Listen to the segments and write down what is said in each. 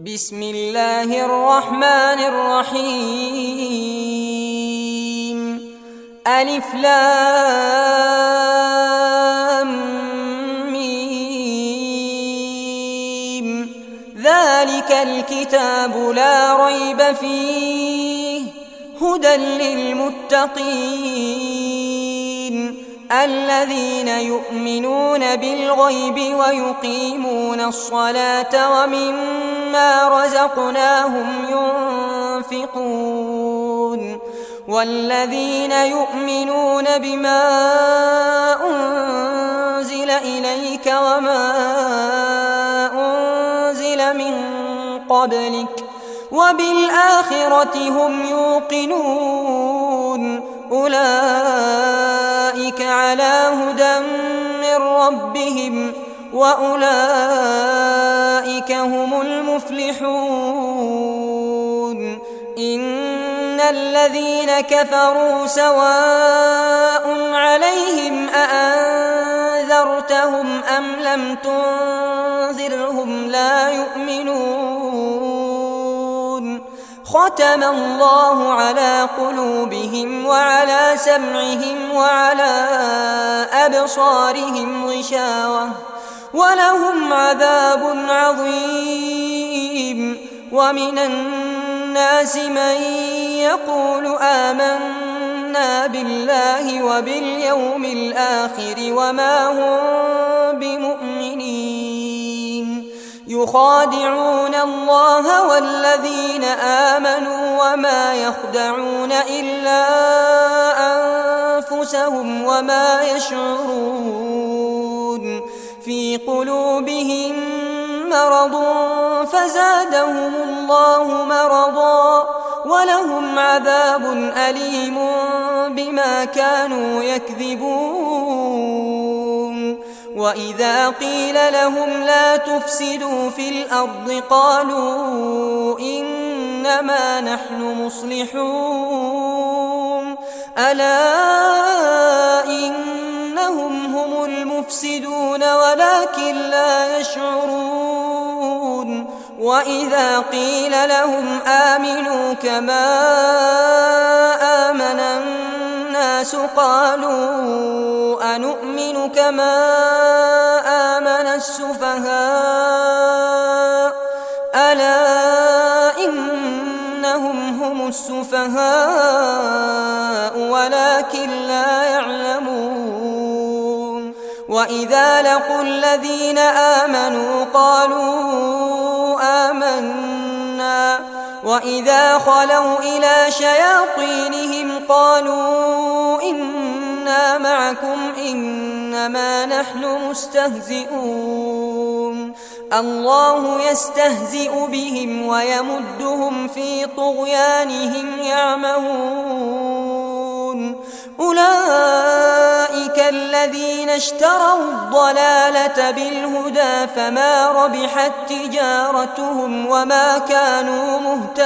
بسم الله الرحمن الرحيم. ألف لام ميم. ذلك الكتاب لا ريب فيه هدى للمتقين الذين يؤمنون بالغيب ويقيمون الصلاة ومما رزقناهم ينفقون والذين يؤمنون بما أنزل إليك وما أنزل من قبلك وبالآخرة هم يوقنون أولئك على هدى من ربهم وأولئك هم المفلحون. إن الذين كفروا سواء عليهم أأنذرتهم أم لم تنذرهم لا يؤمنون. ختم الله على قلوبهم وعلى سمعهم وعلى أبصارهم غشاوة ولهم عذاب عظيم. ومن الناس من يقول آمنا بالله وباليوم الآخر وما هم بمؤمنين يخادعون الله والذين آمنوا وما يخدعون إلا أنفسهم وما يشعرون. في قلوبهم مرض فزادهم الله مرضا ولهم عذاب أليم بما كانوا يكذبون. وإذا قيل لهم لا تفسدوا في الأرض قالوا إنما نحن مصلحون ألا إنهم هم المفسدون ولكن لا يشعرون. وإذا قيل لهم آمنوا كما آمن الناس قالوا أنؤمن كما آمن السفهاء ألا إنهم هم السفهاء ولكن لا يعلمون. وإذا لقوا الذين آمنوا قالوا آمنا وإذا خلوا إلى شياطينهم قالوا إنا معكم إنما نحن مستهزئون. الله يستهزئ بهم ويمدهم في طغيانهم يعمهون. أولئك الذين اشتروا الضلالة بالهدى فما ربحت تجارتهم وما كانوا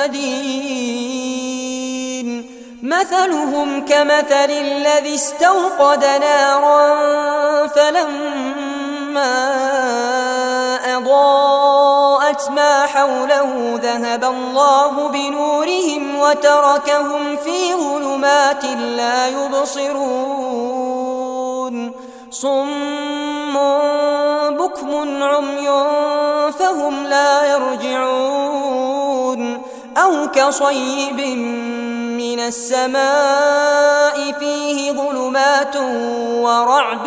مهتدين. مثلهم كمثل الذي استوقد نارا فلما أضاءت ما حوله ذهب الله بنورهم وتركهم في ظلمات لا يبصرون. صم بكم عمي فهم لا يرجعون. أو كصيب من السماء فيه ظلمات ورعد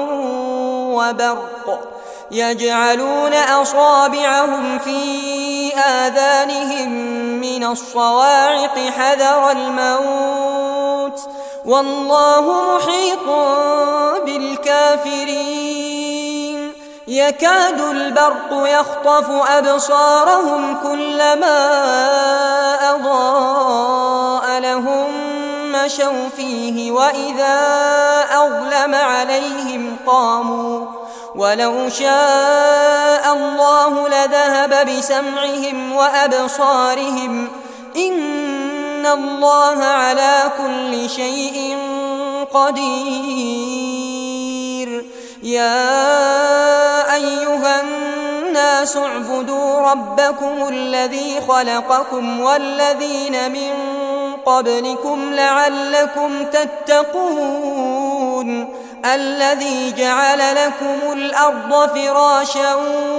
وبرق يجعلون أصابعهم في آذانهم من الصواعق حذر الموت والله محيط بالكافرين. يكاد البرق يخطف أبصارهم كلما أضاء لهم مشوا فيه وإذا أظلم عليهم قاموا ولو شاء الله لذهب بسمعهم وأبصارهم إن الله على كل شيء قدير. يا أيها الناس الناس اعبدوا ربكم الذي خلقكم والذين من قبلكم لعلكم تتقون الذي جعل لكم الأرض فراشا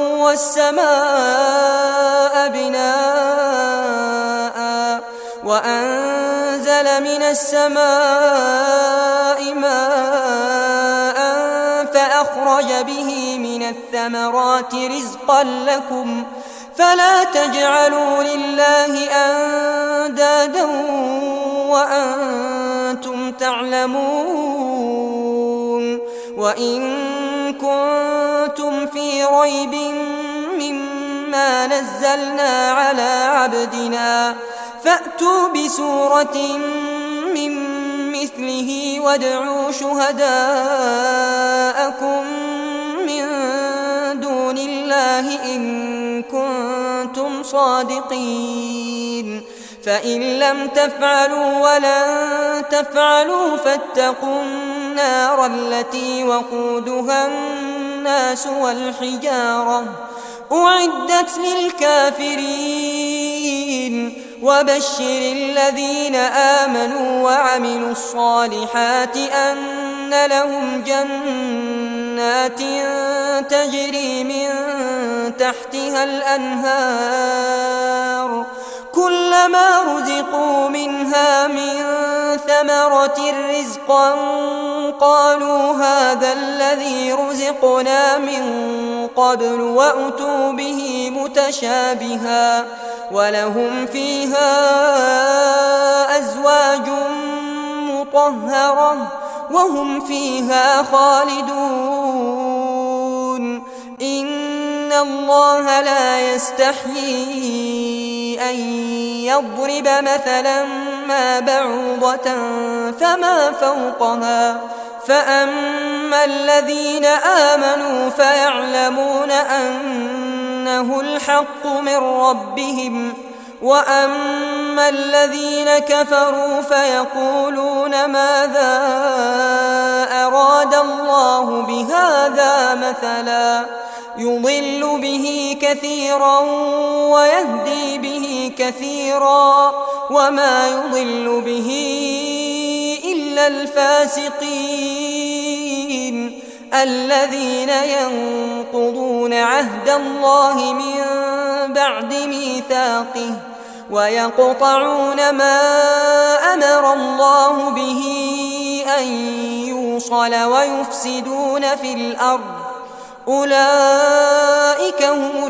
والسماء بناء وأنزل من السماء ماء فأخرج به من الثمرات رزقا لكم فلا تجعلوا لله أندادا وأنتم تعلمون وإن كنتم في ريب مما نزلنا على عبدنا فأتوا بسورة من مثله وادعوا شهداءكم من دون الله إن كنتم صادقين فإن لم تفعلوا ولن تفعلوا فاتقوا النار التي وقودها الناس والحجارة أعدت للكافرين وبشر الذين آمنوا وعملوا الصالحات أن لهم جنات تجري من تحتها الأنهار كلما رزقوا منها من ثمرة رزقا قالوا هذا الذي رزقنا من قبل وأتوا به متشابها ولهم فيها أزواج مطهرة وهم فيها خالدون إن الله لا يستحيي أن يضرب مثلا ما بعوضة فما فوقها فأما الذين آمنوا فيعلمون أنه الحق من ربهم وأما الذين كفروا فيقولون ماذا أراد الله بهذا مثلا يضل به كثيرا ويهدي به كثيرا وما يضل به إلا الفاسقين الذين ينقضون عهد الله من بعد ميثاقه ويقطعون ما أمر الله به أن يوصل ويفسدون في الأرض أولئك هم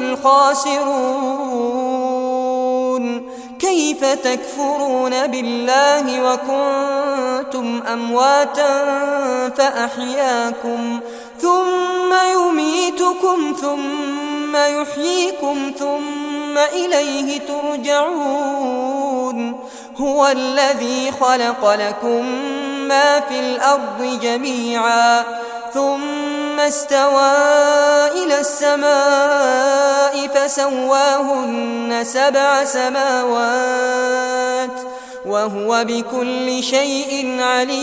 الخاسرون كيف تكفرون بالله وكنتم أمواتا فأحياكم ثم يميتكم ثم يحييكم ثم إليه ترجعون هو الذي خلق لكم ما في الأرض جميعا ثم استوى إلى السماء فسواهن 7 سماوات وهو بكل شيء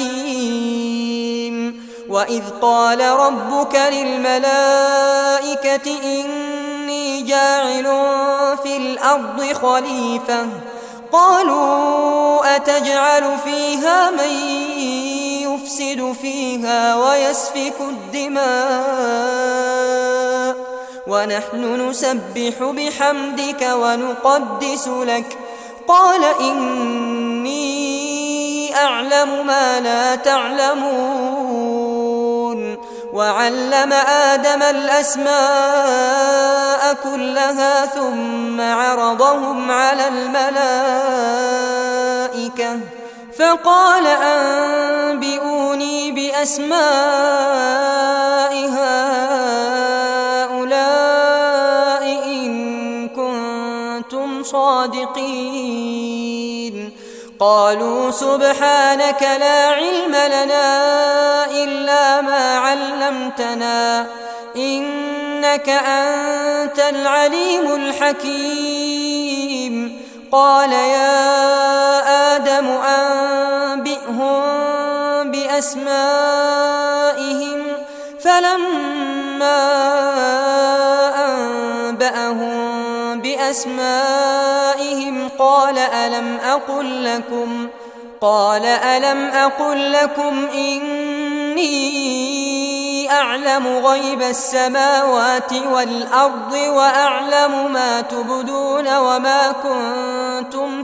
عليم وإذ قال ربك للملائكة إني جاعل في الأرض خليفة قالوا أتجعل فيها من يفسد فيها ويسفك الدماء ونحن نسبح بحمدك ونقدس لك قال إني أعلم ما لا تعلمون وعلم آدم الأسماء كلها ثم عرضهم على الملائكة فقال أنبئوني بأسماء هؤلاء إن كنتم صادقين قالوا سبحانك لا علم لنا إلا ما علمتنا إنك أنت العليم الحكيم قال يا آدم أنبئهم بأسمائهم فلما فأنبأهم بأسمائهم قال ألم أقل لكم إني أعلم غيب السماوات والأرض وأعلم ما تبدون وما كنتم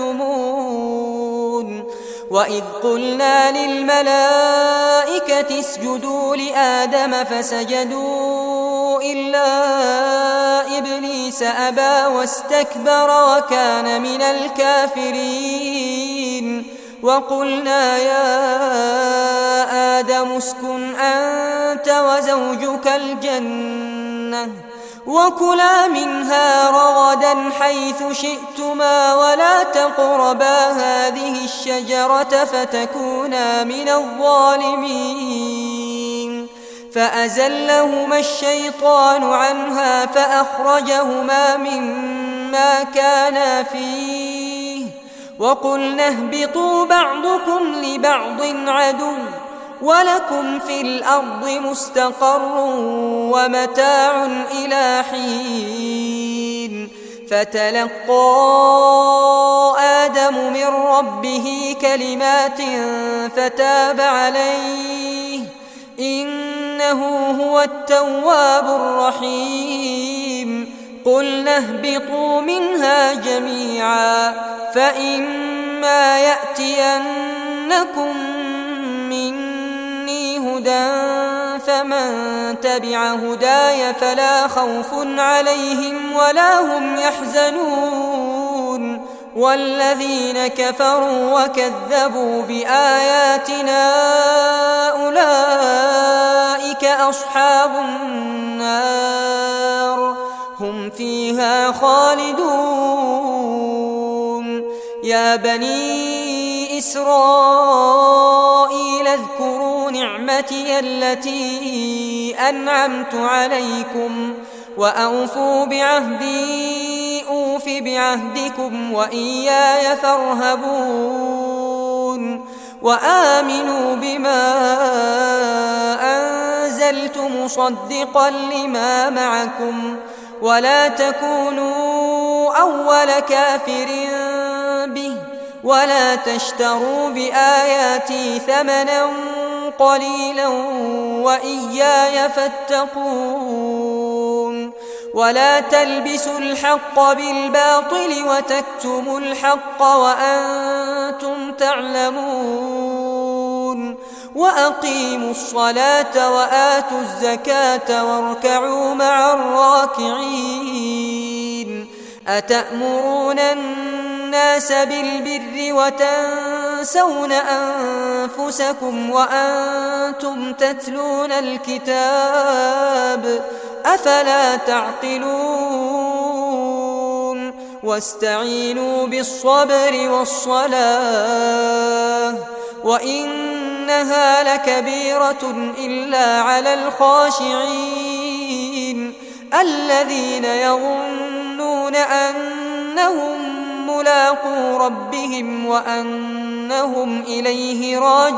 تكتمون وإذ قلنا للملائكة اسجدوا لآدم فسجدوا إلا إبليس أبى واستكبر وكان من الكافرين وقلنا يا آدم اسكن أنت وزوجك الجنة وكلا منها رغدا حيث شئتما ولا تقربا هذه الشجرة فتكونا من الظالمين فأزلهما الشيطان عنها فأخرجهما مما كانا فيه وقلنا اهبطوا بعضكم لبعض عدو ولكم في الأرض مستقر ومتاع إلى حين فتلقى آدم من ربه كلمات فتاب عليه إنه هو التواب الرحيم قلنا اهبطوا منها جميعا فإما يأتينكم مني هدى فمن تبع هداي فلا خوف عليهم ولا هم يحزنون والذين كفروا وكذبوا بآياتنا أولئك أصحاب النار هم فيها خالدون يا بني إسرائيل اذكروا نعمتي التي أنعمت عليكم وأوفوا بعهدي أوف بعهدكم وإياي فارهبون وآمنوا بما أنزلت مصدقا لما معكم ولا تكونوا أول كافر به ولا تشتروا بآياتي ثمنا قليلا وإياي فاتقون ولا تلبسوا الحق بالباطل وتكتموا الحق وأنتم تعلمون وأقيموا الصلاة وآتوا الزكاة واركعوا مع الراكعين أتأمرون الناس بالبر وتنسون أنفسكم وأنتم تتلون الكتاب أفلا تعقلون واستعينوا بالصبر والصلاة وإنها لكبيرة إلا على الخاشعين الذين يظنون أنهم ملاقو ربهم وأنهم إليه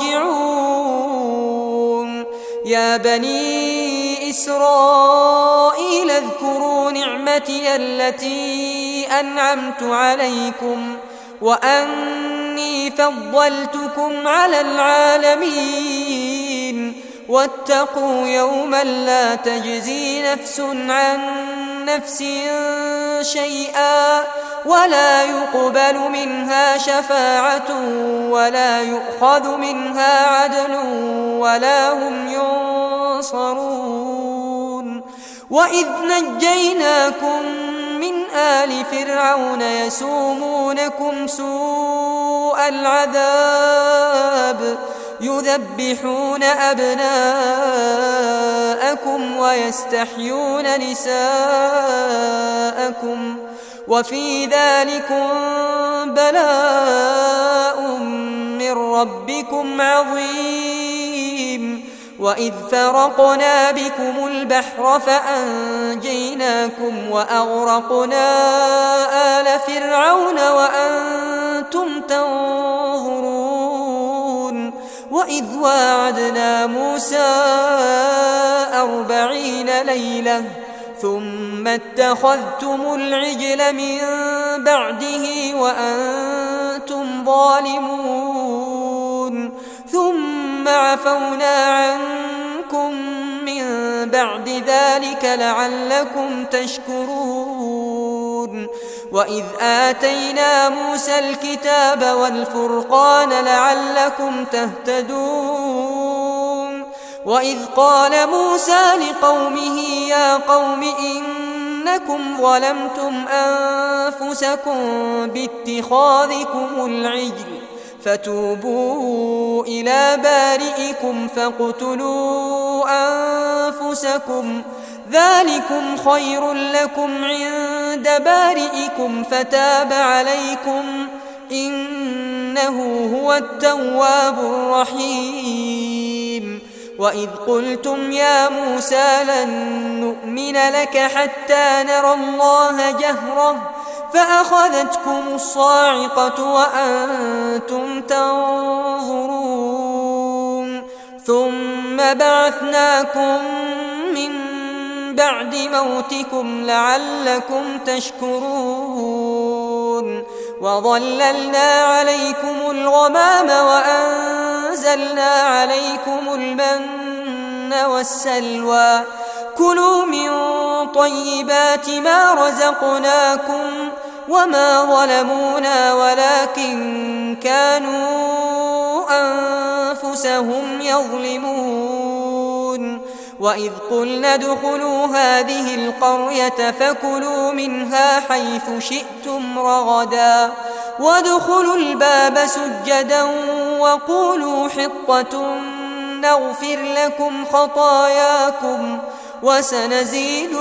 راجعون يا بني إسرائيل اذكروا نعمتي التي أنعمت عليكم وأني فضلتكم على العالمين واتقوا يوما لا تجزي نفس عن نفس شيئا ولا يقبل منها شفاعة ولا يؤخذ منها عدل ولا هم ينصرون وإذ نجيناكم من آل فرعون يسومونكم سوء العذاب يذبحون أبناءكم ويستحيون نساءكم وفي ذلكم بلاء من ربكم عظيم وإذ فرقنا بكم البحر فأنجيناكم وأغرقنا آل فرعون وأنتم تنظرون وإذ واعدنا موسى 40 ليلة ثم اتخذتم العجل من بعده وأنتم ظالمون ثم عفونا عنكم من بعد ذلك لعلكم تشكرون وإذ آتينا موسى الكتاب والفرقان لعلكم تهتدون وإذ قال موسى لقومه يا قوم إنكم ظلمتم أنفسكم باتخاذكم العجل فتوبوا إلى بارئكم فاقتلوا أنفسكم ذلكم خير لكم عند بارئكم فتاب عليكم إنه هو التواب الرحيم وإذ قلتم يا موسى لن نؤمن لك حتى نرى الله جهرة فأخذتكم الصاعقة وأنتم تنظرون ثم بعثناكم من بعد موتكم لعلكم تشكرون وظللنا عليكم الغمام وأنزلنا عليكم المن والسلوى كلوا من طيبات ما رزقناكم وما ظلمونا ولكن كانوا أنفسهم يظلمون وإذ قلنا ادخلوا هذه القرية فكلوا منها حيث شئتم رغدا وادخلوا الباب سجدا وقولوا حطة نغفر لكم خطاياكم وسنزيد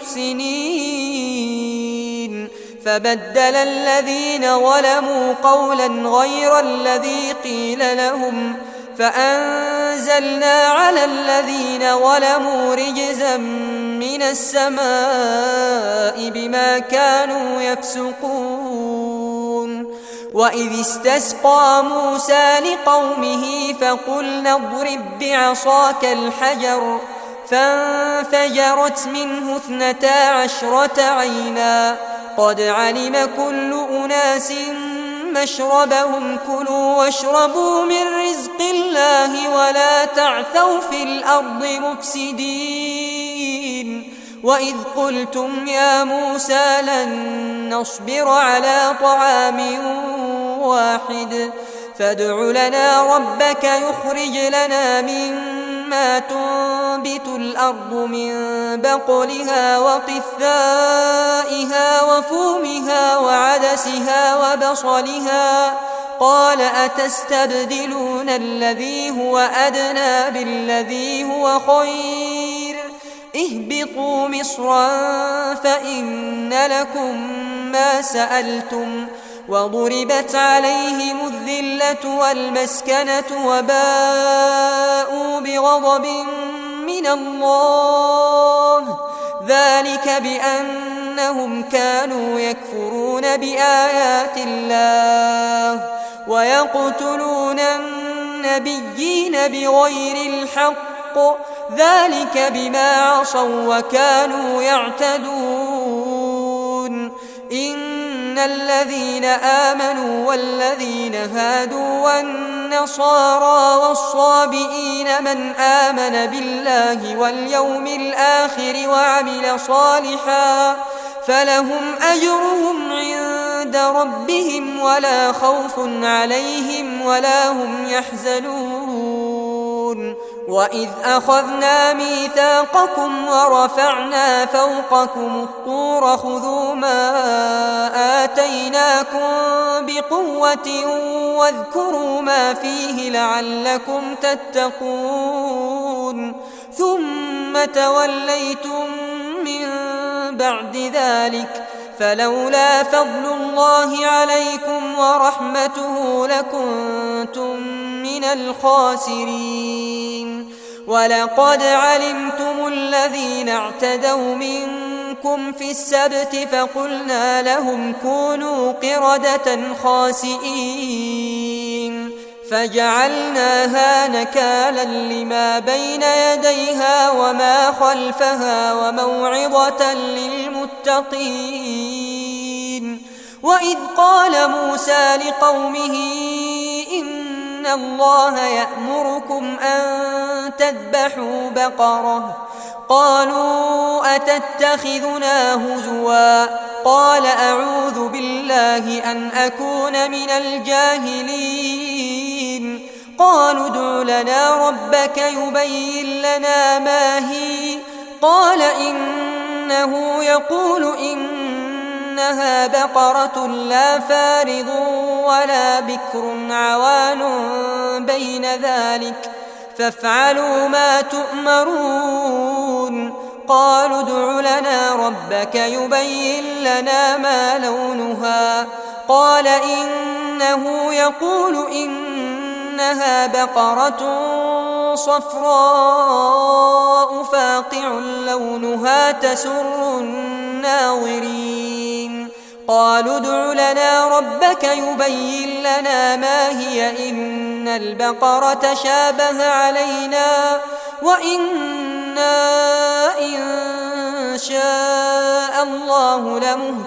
المحسنين فبدل الذين ظلموا قولا غير الذي قيل لهم فأنزلنا على الذين ظلموا رجزا من السماء بما كانوا يفسقون وإذ استسقى موسى لقومه فقلنا اضرب بعصاك الحجر فانفجرت منه 12 عينا قد علم كل أناس مشربهم كلوا واشربوا من رزق الله ولا تعثوا في الأرض مفسدين وإذ قلتم يا موسى لن نصبر على طعام واحد فادع لنا ربك يخرج لنا مما تنبت الأرض من بقلها وقثائها وفومها وعدسها وبصلها قال أتستبدلون الذي هو أدنى بالذي هو خير اهبطوا مصرا فإن لكم ما سألتم وضربت عليهم الذلة والمسكنة وباءوا بغضب من الله ذلك بأنهم كانوا يكفرون بآيات الله ويقتلون النبيين بغير الحق ذلك بما عصوا وكانوا يعتدون إن الذين آمنوا والذين هادوا والنصارى والصابئين من آمن بالله واليوم الآخر وعمل صالحا فلهم أجرهم عند ربهم ولا خوف عليهم ولا هم يحزنون وإذ أخذنا ميثاقكم ورفعنا فوقكم الطور خذوا ما آتيناكم بقوة واذكروا ما فيه لعلكم تتقون ثم توليتم من بعد ذلك فلولا فضل الله عليكم ورحمته لكنتم من الخاسرين ولقد علمتم الذين اعتدوا منكم في السبت فقلنا لهم كونوا قردة خاسئين فجعلناها نكالا لما بين يديها وما خلفها وموعظة للمتقين. وإذ قال موسى لقومه إن الله يأمركم أن تذبحوا بقرة قالوا أتتخذنا هزوا قال أعوذ بالله أن أكون من الجاهلين. قالوا ادع لنا ربك يبين لنا ما هي قال إنه يقول إنها بقرة لا فارض ولا بكر عوان بين ذلك فافعلوا ما تؤمرون. قالوا ادع لنا ربك يبين لنا ما لونها قال إنه يقول إنها بقرة صفراء فاقع لونها تسر الناظرين. قالوا ادع لنا ربك يبين لنا ما هي إن البقرة شابه علينا وإنا إن شاء الله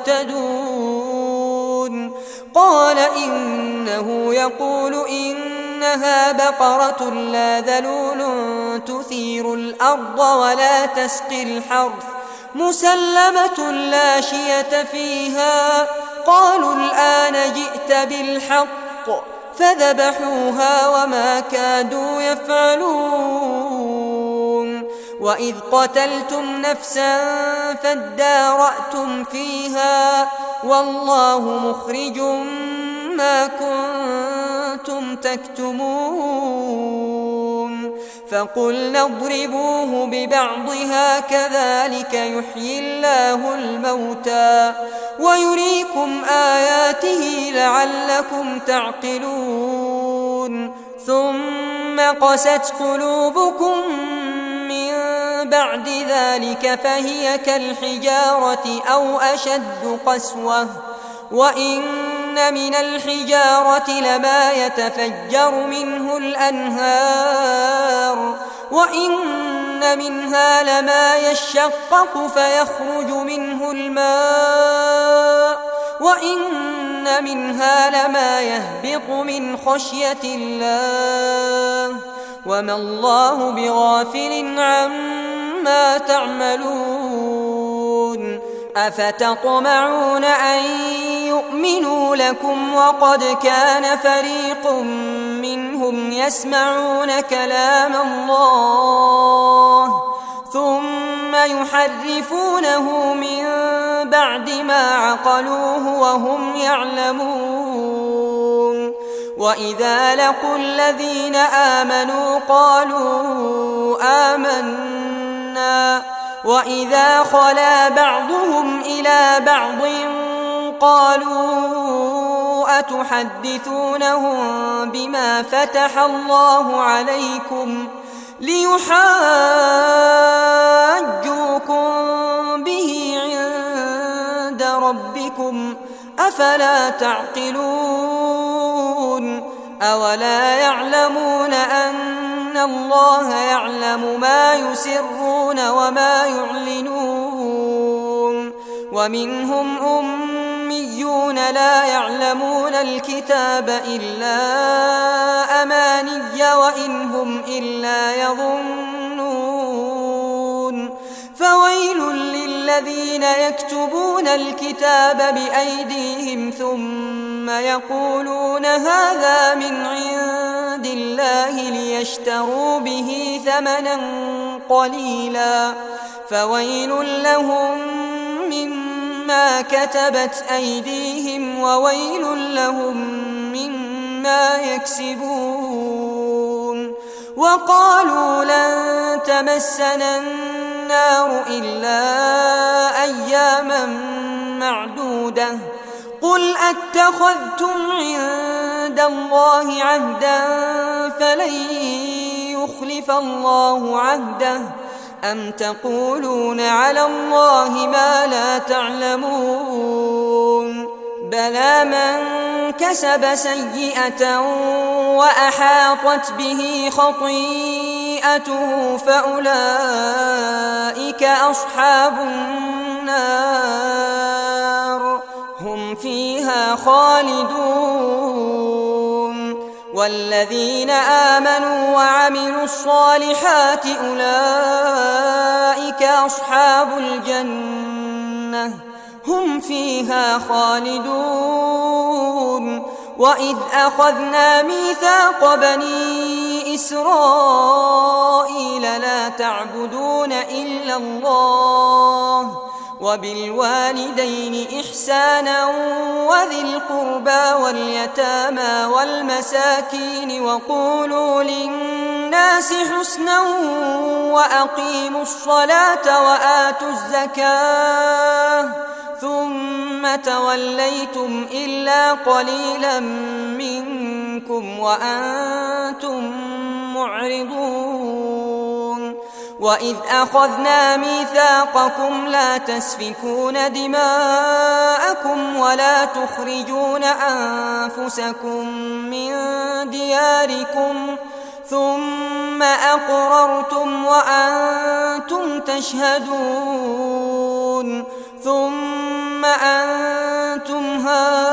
لمهتدون. قال إنه يقول إنها بقرة لا ذلول تثير الأرض ولا تسقي الحرث مسلمة لا شية فيها. قالوا الآن جئت بالحق فذبحوها وما كادوا يفعلون. وإذ قتلتم نفسا فادارأتم فيها والله مخرج ما كنتم تكتمون. فقلنا اضربوه ببعضها كذلك يحيي الله الموتى ويريكم آياته لعلكم تعقلون. ثم قست قلوبكم من بعد ذلك فهي كالحجارة أو أشد قسوة وإن من الحجارة لما يتفجر منه الأنهار وإن منها لما يشقق فيخرج منه الماء وإن منها لما يهبط من خشية الله وما الله بغافل عما تعملون. أفتطمعون أن يؤمنوا لكم وقد كان فريق منهم يسمعون كلام الله ثم يحرفونه من بعد ما عقلوه وهم يعلمون. وإذا لقوا الذين آمنوا قالوا آمنا وإذا خلا بعضهم إلى بعض قالوا أتحدثونهم بما فتح الله عليكم ليحاجوكم به عند ربكم أفلا تعقلون. أولا يعلمون أن الله يعلم ما يسرون وما يعلنون. ومنهم أميون لا يعلمون الكتاب إلا أماني وإن هم إلا يظنون. فويل للذين يكتبون الكتاب بأيديهم ثم يقولون هذا من عند الله ليشتروا به ثمنا قليلا فويل لهم مما كتبت أيديهم وويل لهم مما يكسبون. وقالوا لن تمسنا النار إلا أياما معدودة قل أتخذتم عند الله عهدا فلن يخلف الله عهده أم تقولون على الله ما لا تعلمون. بلى من كسب سيئة وأحاطت به خطيئته فأولئك أصحاب النار هم فيها خالدون. والذين آمنوا وعملوا الصالحات أولئك أصحاب الجنة هم فيها خالدون. وإذ أخذنا ميثاق بني إسرائيل لا تعبدون إلا الله وبالوالدين إحسانا وذي القربى واليتامى والمساكين وقولوا للناس حسنا وأقيموا الصلاة وآتوا الزكاة ثم توليتم إلا قليلا منكم وأنتم معرضون. وإذ أخذنا ميثاقكم لا تسفكون دماءكم ولا تخرجون أنفسكم من دياركم ثم أقررتم وأنتم تشهدون. ثم أنتم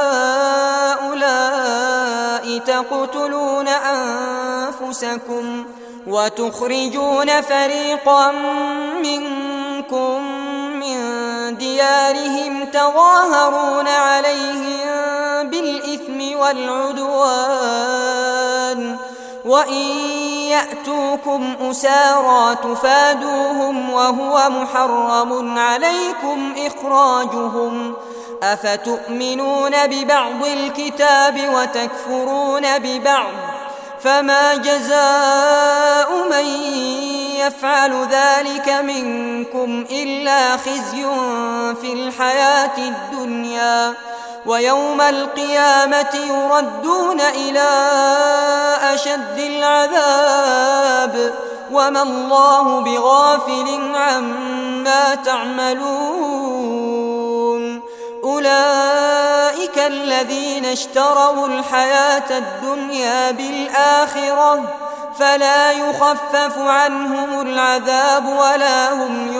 هؤلاء تقتلون أنفسكم وتخرجون فريقا منكم من ديارهم تظاهرون عليهم بالإثم والعدوان وإن يأتوكم أسارى تفادوهم وهو محرم عليكم إخراجهم أفتؤمنون ببعض الكتاب وتكفرون ببعض فما جزاء من يفعل ذلك منكم إلا خزي في الحياة الدنيا ويوم القيامة يردون إلى أشد العذاب وما الله بغافل عما تعملون. أولئك الذين اشتروا الحياة الدنيا بالآخرة فلا يخفف عنهم العذاب ولا هم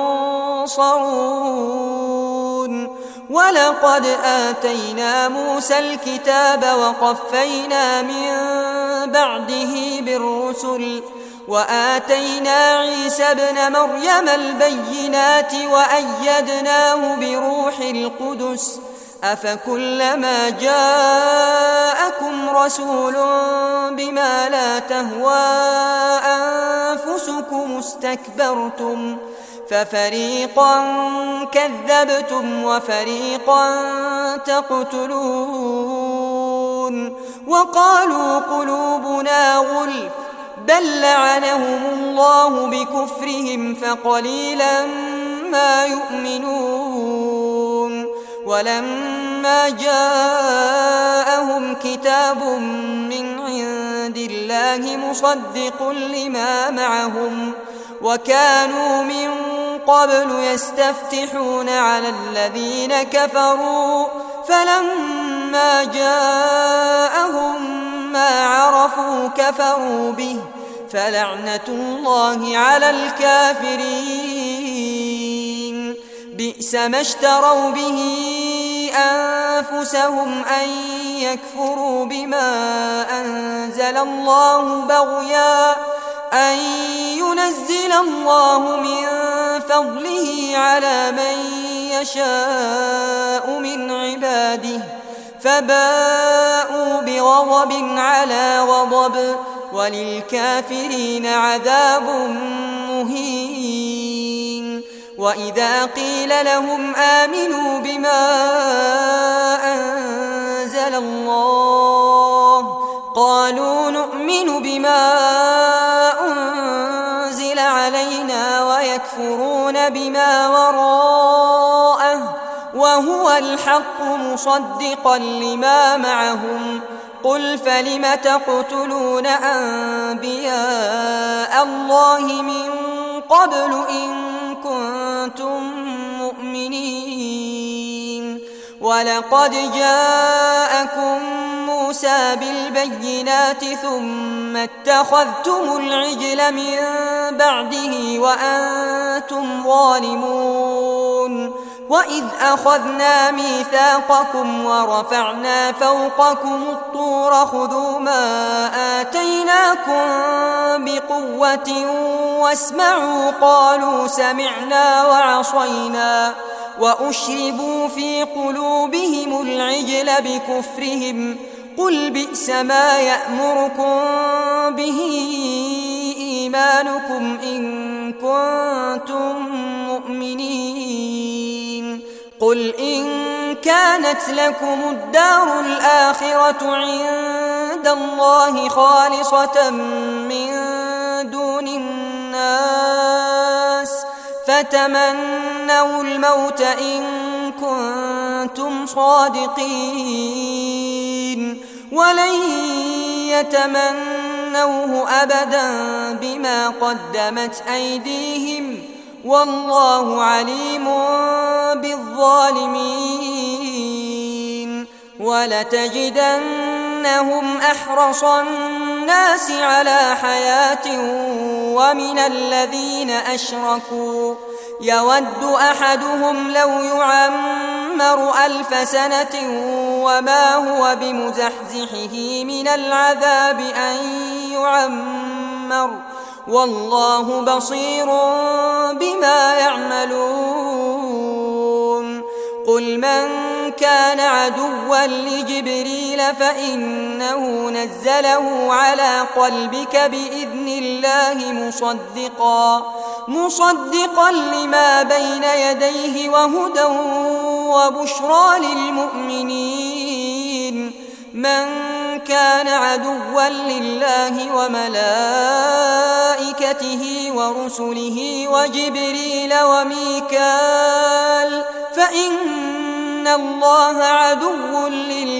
ينصرون. ولقد آتينا موسى الكتاب وقفينا من بعده بالرسل وآتينا عيسى ابن مريم البينات وأيدناه بروح القدس أفكلما جاءكم رسول بما لا تهوى أنفسكم استكبرتم ففريقا كذبتم وفريقا تقتلون. وقالوا قلوبنا غلف بل لعنهم الله بكفرهم فقليلا ما يؤمنون. ولما جاءهم كتاب من عند الله مصدق لما معهم وكانوا من قبل يستفتحون على الذين كفروا فلما جاءهم ما عرفوا كفروا به فلعنة الله على الكافرين. بئس ما اشتروا به أنفسهم أن يكفروا بما أنزل الله بغيا أن ينزل الله من فضله على من يشاء من عباده فباءوا بغضب على غضب وللكافرين عذاب مهين. وإذا قيل لهم آمنوا بما أنزل الله قالوا نؤمن بما أنزل علينا ويكفرون بما وراءه وهو الحق مصدقا لما معهم. قل فلم تقتلون أنبياء الله من قبل إن كنتم مؤمنين. ولقد جاءكم موسى بالبينات ثم اتخذتم العجل من بعده وأنتم ظالمون وإذ أخذنا ميثاقكم ورفعنا فوقكم الطور خذوا ما آتيناكم بقوة واسمعوا قالوا سمعنا وعصينا وأشربوا في قلوبهم العجل بكفرهم قل بئس ما يأمركم به إيمانكم إن كنتم مؤمنين قل إن كانت لكم الدار الآخرة عند الله خالصة من دون الناس فتمنوا الموت إن كنتم صادقين ولن يتمنوه أبدا بما قدمت أيديهم والله عليم بالظالمين ولتجدنهم أحرص الناس على حياة ومن الذين أشركوا يود أحدهم لو يعمر 1000 سنة وما هو بمزحزحه من العذاب أن يعمر والله بصير بما يعملون قل من كان عدوا لجبريل فإنه نزله على قلبك بإذن الله مصدقا لما بين يديه وهدى وبشرى للمؤمنين من كان عدوا لله وملائكته ورسله وجبريل وميكال فإن الله عدو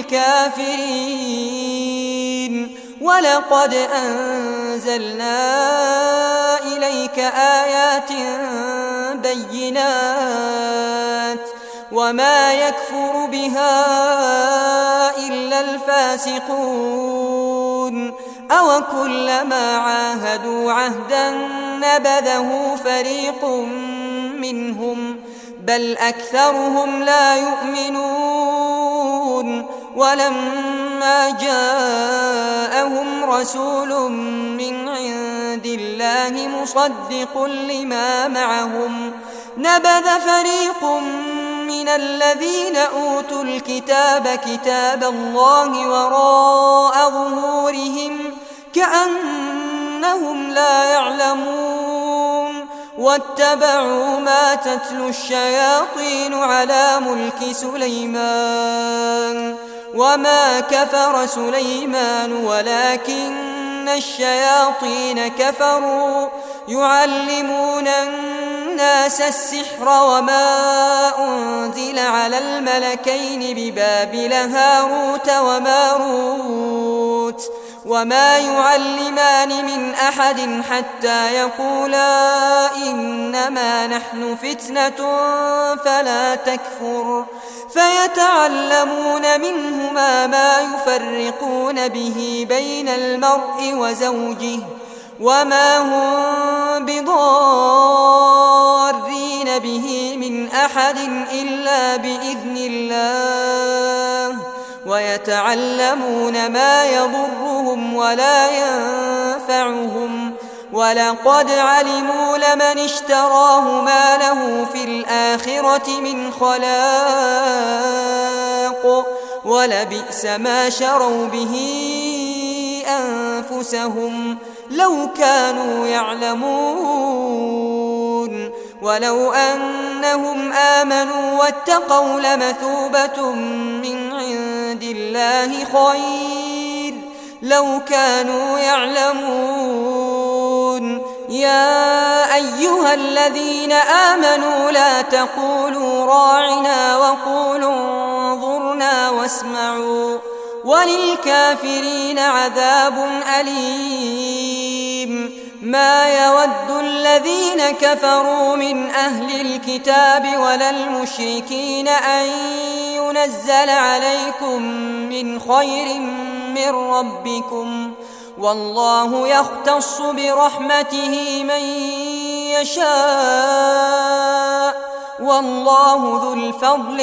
للكافرين ولقد أنزلنا إليك آيات بينات وما يكفر بها إلا الفاسقون أوكلما عاهدوا عهدا نبذه فريق منهم بل أكثرهم لا يؤمنون ولما جاءهم رسول من عند الله مصدق لما معهم نبذ فريق من الذين أوتوا الكتاب كتاب الله وراء ظهورهم كأنهم لا يعلمون واتبعوا ما تتلو الشياطين على ملك سليمان وما كفر سليمان ولكن الشياطين كفروا يعلمون الناس السحر وما أنزل على الملكين ببابل هاروت وماروت وما يعلمان من أحد حتى يقولا إنما نحن فتنة فلا تكفر فيتعلمون منهما ما يفرقون به بين المرء وزوجه وما هم بضارين به من أحد إلا بإذن الله ويتعلمون ما يضرهم ولا ينفعهم ولقد علموا لمن اشتراه ما له في الآخرة من خلاق ولبئس ما شروا به أنفسهم لو كانوا يعلمون ولو أنهم آمنوا واتقوا لمثوبة من عند الله خير لو كانوا يعلمون يا أيها الذين آمنوا لا تقولوا راعنا وقولوا انظرنا واسمعوا وللكافرين عذاب أليم ما يود الذين كفروا من أهل الكتاب ولا المشركين أن ينزل عليكم من خير من ربكم والله يختص برحمته من يشاء والله ذو الفضل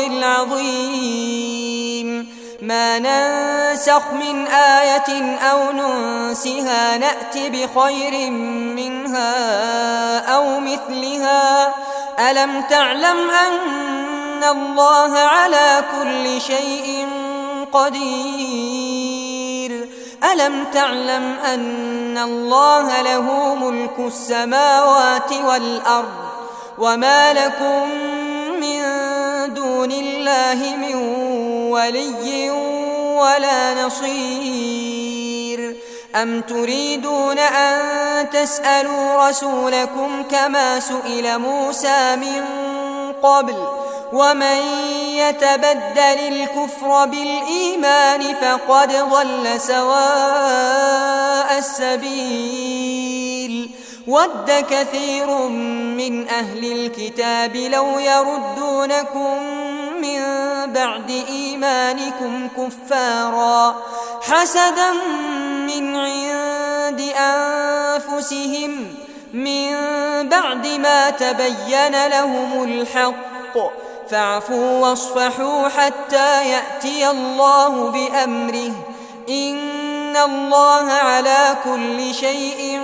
العظيم ما ننسخ من آية أو ننسها نأت بخير منها أو مثلها ألم تعلم أن الله على كل شيء قدير ألم تعلم أن الله له ملك السماوات والأرض وما لكم من دون الله من ولي ولا نصير أم تريدون أن تسألوا رسولكم كما سئل موسى من قبل ومن يتبدل الكفر بالإيمان فقد ضل سواء السبيل ود كثير من أهل الكتاب لو يردونكم من بعد إيمانكم كفارا حسدا من عند أنفسهم من بعد ما تبين لهم الحق فاعفوا واصفحوا حتى يأتي الله بأمره إن الله على كل شيء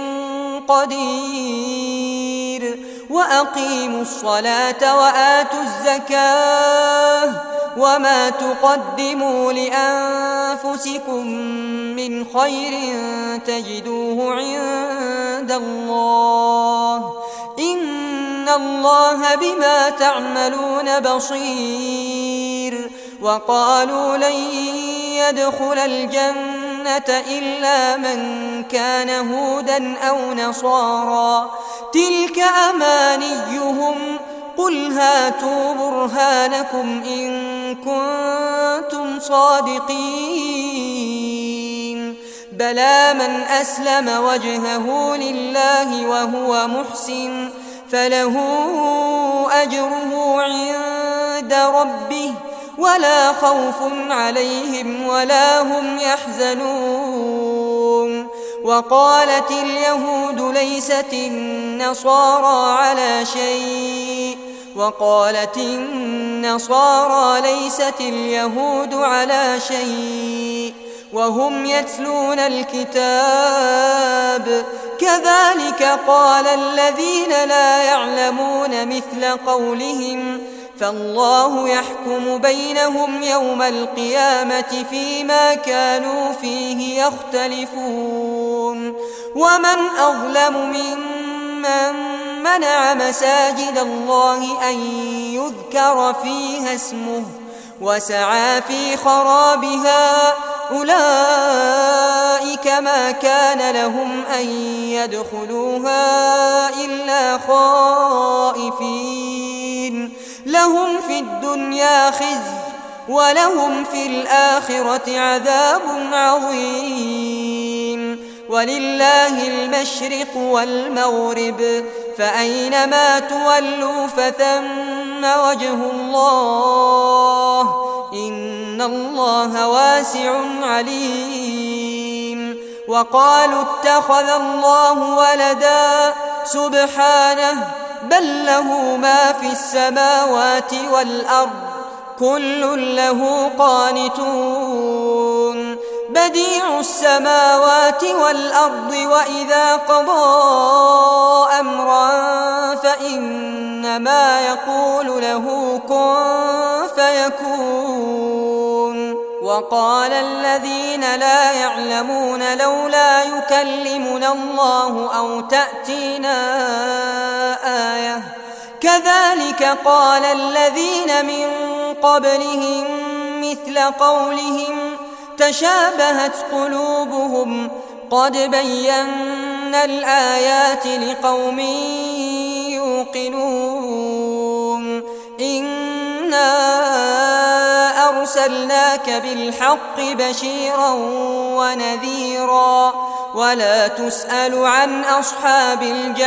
قدير وأقيموا الصلاة وآتوا الزكاة وما تقدموا لأنفسكم من خير تجدوه عند الله إن الله بما تعملون بصير وقالوا لن يدخل الجنة إلا من كان هودا أو نصارى تلك أمانيهم قل هاتوا برهانكم إن كنتم صادقين بلى من أسلم وجهه لله وهو محسن فله أجره عند ربه ولا خوف عليهم ولا هم يحزنون وقالت اليهود ليست النصارى على شيء وقالت النصارى ليست اليهود على شيء وهم يتلون الكتاب كذلك قال الذين لا يعلمون مثل قولهم فالله يحكم بينهم يوم القيامة فيما كانوا فيه يختلفون ومن أظلم ممن منع مساجد الله أن يذكر فيها اسمه وسعى في خرابها أولئك ما كان لهم أن يدخلوها إلا خائفين لهم في الدنيا خزي ولهم في الآخرة عذاب عظيم ولله المشرق والمغرب فأينما تولوا فثم وجه الله إن الله واسع عليم وقالوا اتخذ الله ولدا سبحانه بل له ما في السماوات والأرض كل له قانتون بديع السماوات والأرض وإذا قضى أمرا فإنما يقول له كن فيكون وقال الذين لا يعلمون لولا يكلمنا الله أو تأتينا آية كذلك قال الذين من قبلهم مثل قولهم تشابهت قلوبهم قد بينا الآيات لقوم يوقنون إنا أرسلناك بالحق بشيرا ونذيرا ولا تسأل عن أصحاب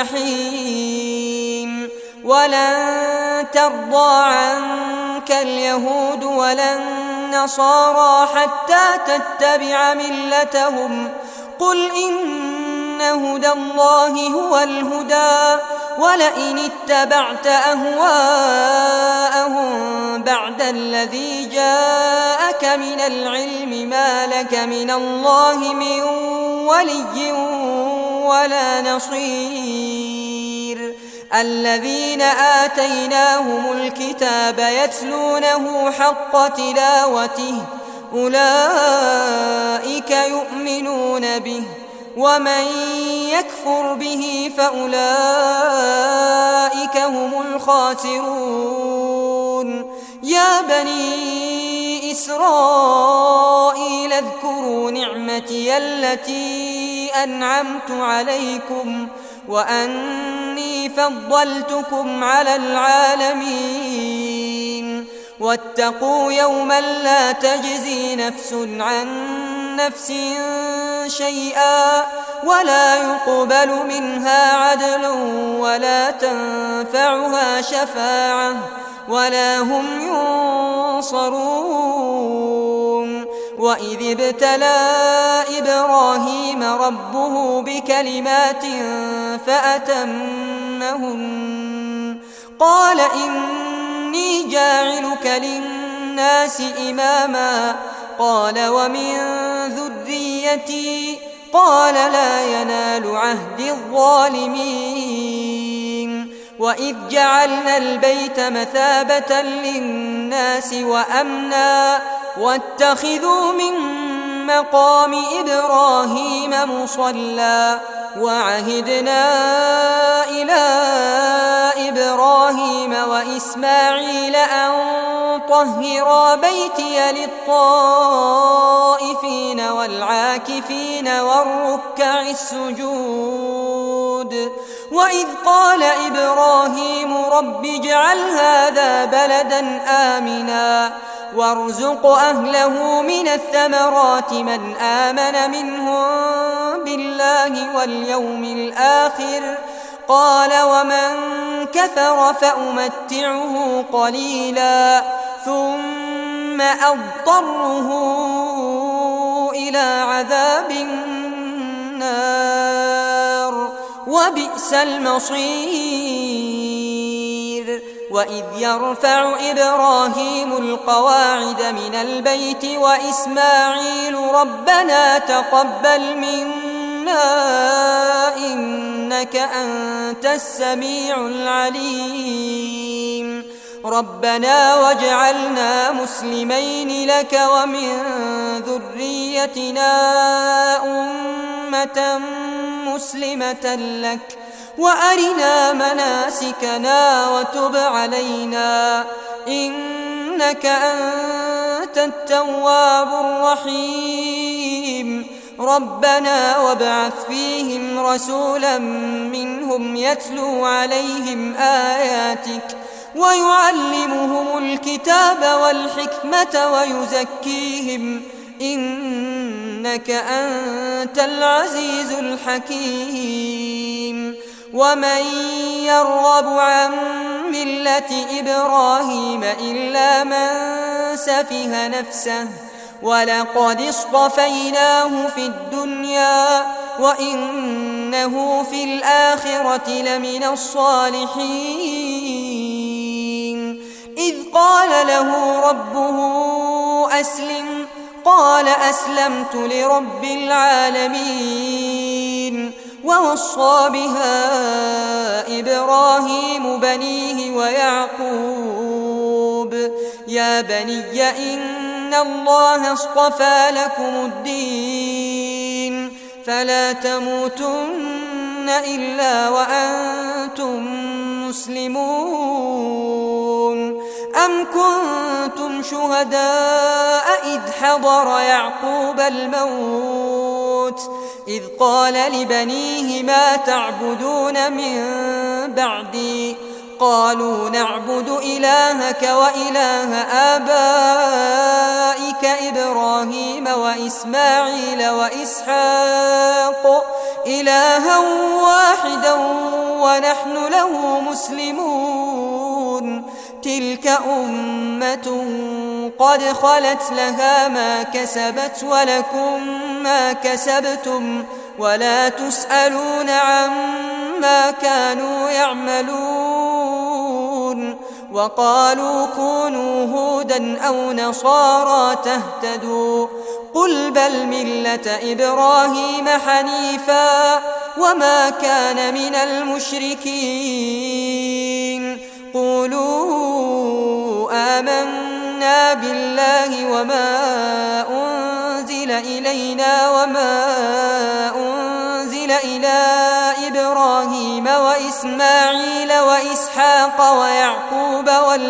الجحيم ولن ترضى عنك اليهود ولا النصارى حتى تتبع ملتهم قل إن هدى الله هو الهدى ولئن اتبعت أهواءهم بعد الذي جاءك من العلم ما لك من الله من ولي ولا نصير الذين آتيناهم الكتاب يتلونه حق تلاوته أولئك يؤمنون به ومن يكفر به فأولئك هم الخاسرون يا بني إسرائيل اذكروا نعمتي التي أنعمت عليكم وأني فضلتكم على العالمين واتقوا يوما لا تجزي نفس عن نفس شيئا ولا يقبل منها عدل ولا تنفعها شفاعة ولا هم ينصرون وإذ ابتلى إبراهيم ربه بكلمات فأتمهن قال إني جاعلك للناس إماما قال ومن ذريتي قال لا ينال عهد الظالمين وإذ جعلنا البيت مثابة للناس وأمنا واتخذوا من مقام إبراهيم مصلى وعهدنا إلى إبراهيم وإسماعيل أن طهرا بيتي للطائفين والعاكفين والركع السجود وإذ قال إبراهيم رب اجعل هذا بلدا آمنا وارزق أهله من الثمرات من آمن منهم بالله واليوم الآخر قال ومن كفر فأمتعه قليلا ثم أضطره إلى عذاب النار وبئس المصير وإذ يرفع إبراهيم القواعد من البيت وإسماعيل ربنا تقبل منا إنك أنت السميع العليم ربنا واجعلنا مسلمين لك ومن ذريتنا أمة مسلمة لك وأرنا مناسكنا وتب علينا إنك أنت التواب الرحيم ربنا وابعث فيهم رسولا منهم يتلو عليهم آياتك ويعلمهم الكتاب والحكمة ويزكيهم إنك أنت العزيز الحكيم ومن يرغب عن ملة إبراهيم إلا من سفه نفسه ولقد اصطفيناه في الدنيا وإنه في الآخرة لمن الصالحين إذ قال له ربه أسلم قال أسلمت لرب العالمين ووصى بها إبراهيم بنيه ويعقوب يا بني إن الله اصطفى لكم الدين فلا تموتن إلا وأنتم مسلمون أم كنتم شهداء إذ حضر يعقوب الموت إذ قال لبنيه ما تعبدون من بعدي قالوا نعبد إلهك وإله آبائك إبراهيم وإسماعيل وإسحاق إلها واحدا ونحن له مسلمون تلك أمة قد خلت لها ما كسبت ولكم ما كسبتم ولا تسألون عما كانوا يعملون وقالوا كونوا هودا أو نصارى تهتدوا قل بل ملة إبراهيم حنيفا وما كان من المشركين قولوا آمنا بالله وما أنزل إلينا وما أنزل إلى إبراهيم وإسماعيل وإسحاق ويعقوب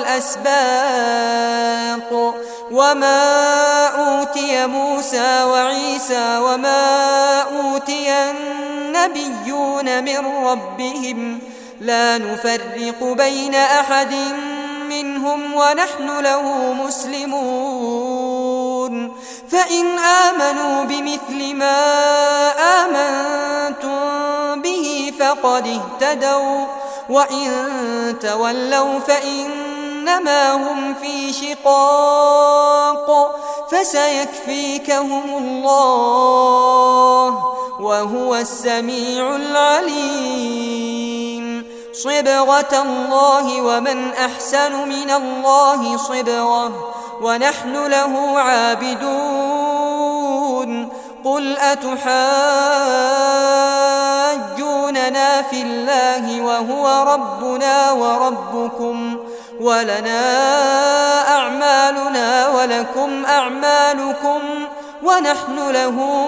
والأسباط وما أوتي موسى وعيسى وما أوتي النبيون من ربهم لا نفرق بين أحد منهم ونحن له مسلمون فإن آمنوا بمثل ما آمنتم به فقد اهتدوا وإن تولوا فإنما هم في شقاق فسيكفيكهم الله وهو السميع العليم صبغة الله ومن أحسن من الله صبغة ونحن له عابدون قل أتحاجوننا في الله وهو ربنا وربكم ولنا أعمالنا ولكم أعمالكم ونحن له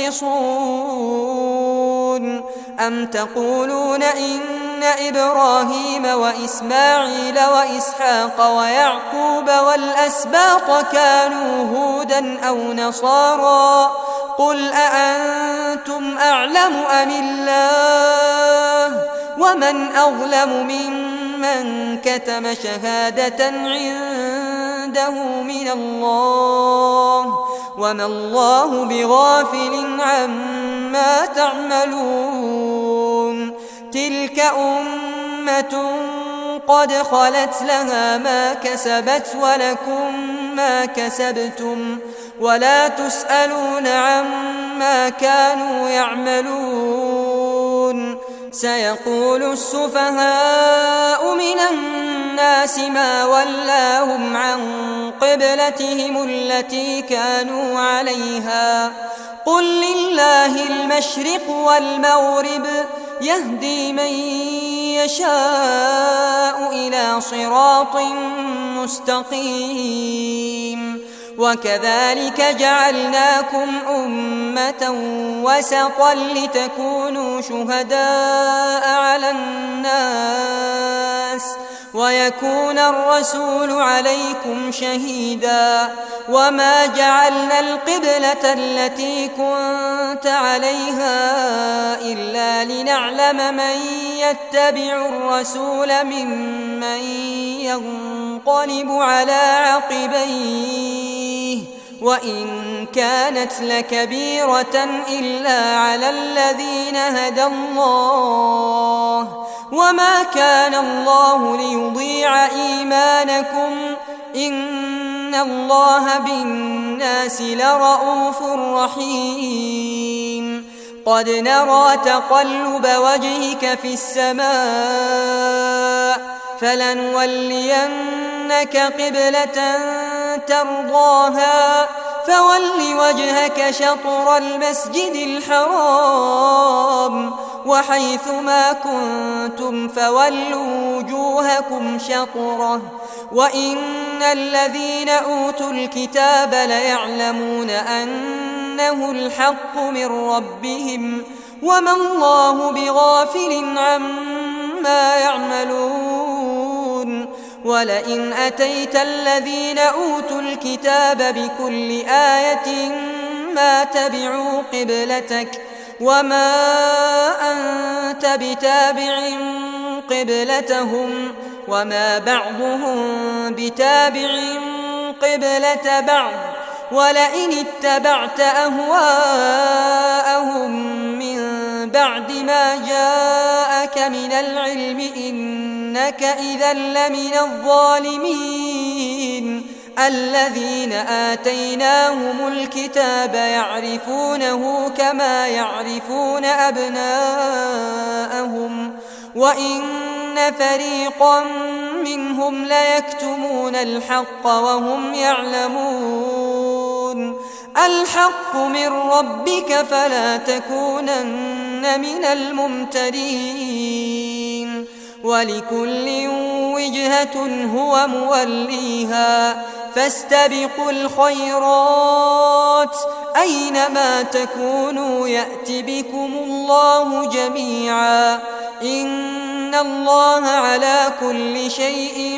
مخلصون أم تقولون إن إبراهيم وإسماعيل وإسحاق ويعقوب والأسباط كانوا هودا أو نصارى قل أأنتم أعلم أم الله ومن أظلم ممن كتم شهادة عنده من الله وما الله بغافل عما تعملون تلك أمة قد خلت لها ما كسبت ولكم ما كسبتم ولا تسألون عما كانوا يعملون سيقول السفهاء من الناس ما ولاهم عن قبلتهم التي كانوا عليها قل لله المشرق والمغرب يهدي من يشاء إلى صراط مستقيم وكذلك جعلناكم أمة وسطا لتكونوا شهداء على الناس ويكون الرسول عليكم شهيدا وما جعلنا القبلة التي كنت عليها إلا لنعلم من يتبع الرسول ممن ينقلب على عقبيه وإن كانت لكبيرة إلا على الذين هدى الله وما كان الله ليضيع إيمانكم إن الله بالناس لرءوف رحيم قد نرى تقلب وجهك في السماء فلنولينك قبلة ترضاها فول وجهك شطر المسجد الحرام وحيث ما كنتم فولوا وجوهكم شطره وإن الذين أوتوا الكتاب ليعلمون أنه الحق من ربهم وما الله بغافل عما يعملون ولئن أتيت الذين أوتوا الكتاب بكل آية ما تبعوا قبلتك وما أنت بتابع قبلتهم وما بعضهم بتابع قبلة بعض ولئن اتبعت أهواءهم من بعد ما جاءك من العلم إنك إنك إذا لمن الظالمين. الذين آتيناهم الكتاب يعرفونه كما يعرفون أبناءهم وإن فريقا منهم ليكتمون الحق وهم يعلمون. الحق من ربك فلا تكونن من الممترين. ولكل وجهة هو موليها فاستبقوا الخيرات أينما تكونوا يأت بكم الله جميعا إن الله على كل شيء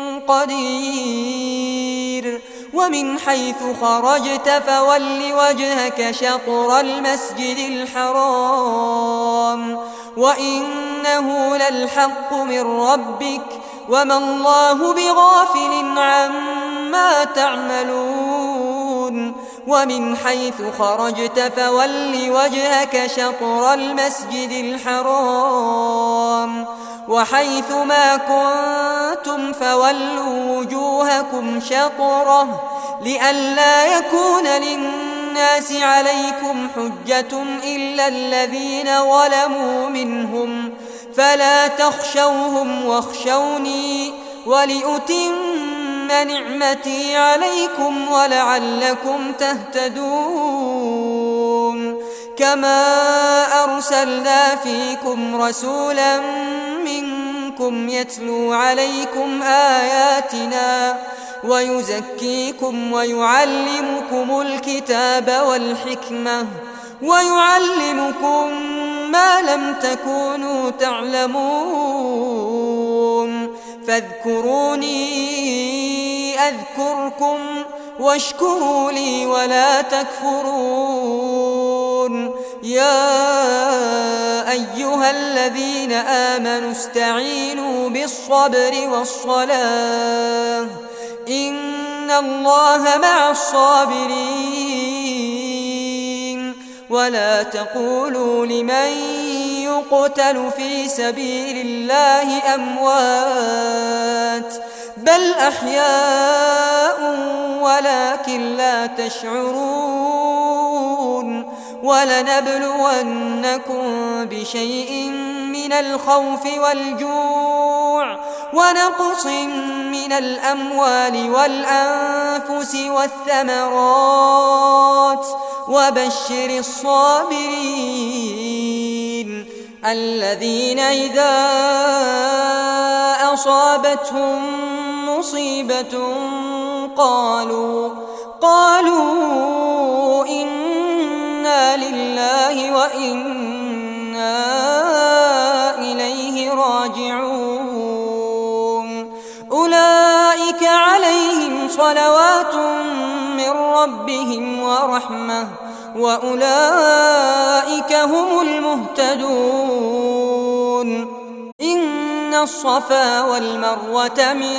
قدير. ومن حيث خرجت فول وجهك شطر المسجد الحرام وإنه للحق من ربك وما الله بغافل عما تعملون. ومن حيث خرجت فول وجهك شطر المسجد الحرام وحيث ما كنتم فولوا وجوهكم شطره لئلا يكون للناس عليكم حجة إلا الذين ظلموا منهم فلا تخشوهم واخشوني ولأتم نعمتي عليكم ولعلكم تهتدون. كما أرسلنا فيكم رسولا منكم يتلو عليكم آياتنا ويزكيكم ويعلمكم الكتاب والحكمة ويعلمكم ما لم تكونوا تعلمون. فاذكروني أذكركم واشكروا لي ولا تكفرون. يا أيها الذين آمنوا استعينوا بالصبر والصلاة إن الله مع الصابرين. ولا تقولوا لمن يقتل في سبيل الله أموات بل أحياء ولكن لا تشعرون. ولنبلونكم بشيء من الخوف والجوع ونقص من الأموال والأنفس والثمرات وبشر الصابرين الذين إذا أصابتهم مصيبة قالوا إنا لله وإنا إليه راجعون. أولئك عليهم صلوات من ربهم ورحمة وأولئك هم المهتدون. إن الصفا والمروة من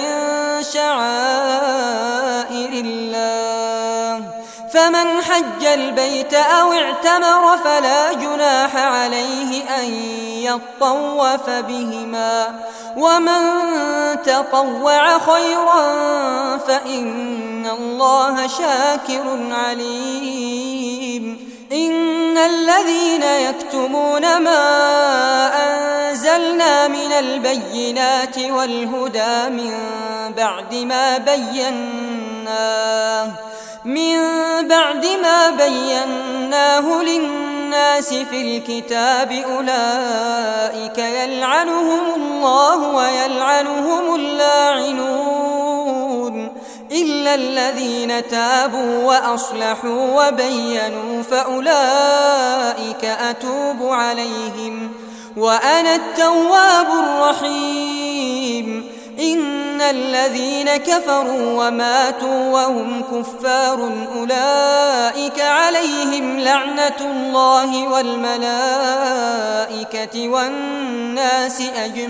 شعائر الله فمن حج البيت أو اعتمر فلا جناح عليه أن يطوف بهما ومن تطوع خيرا فإن الله شاكر عليم. إن الذين يكتمون ما أنزلنا من البينات والهدى من بعد ما بيناه للناس في الكتاب أولئك يلعنهم الله ويلعنهم اللاعنون إلا الذين تابوا وأصلحوا وبينوا فأولئك أتوب عليهم وأنا التواب الرحيم. إن الذين كفروا وماتوا وهم كفار أولئك عليهم لعنة الله والملائكة والناس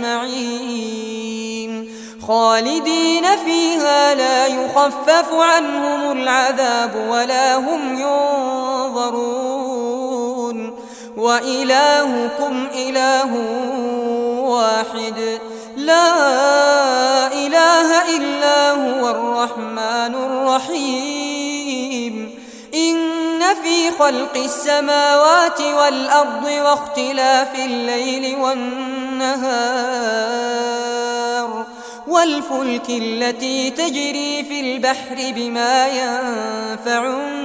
أجمعين خالدين فيها لا يخفف عنهم العذاب ولا هم ينظرون. وإلهكم إله واحد لا إله إلا هو الرحمن الرحيم إن في خلق السماوات والأرض واختلاف الليل والنهار والفلك التي تجري في البحر بما ينفع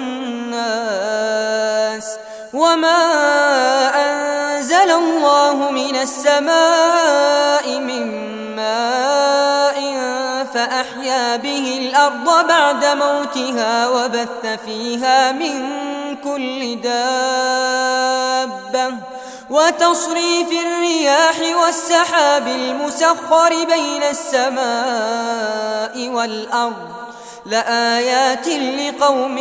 الناس وما أنزل الله من السماء من ماء فأحيا به الأرض بعد موتها وبث فيها من كل دابة وتصريف الرياح والسحاب المسخر بين السماء والأرض لآيات لقوم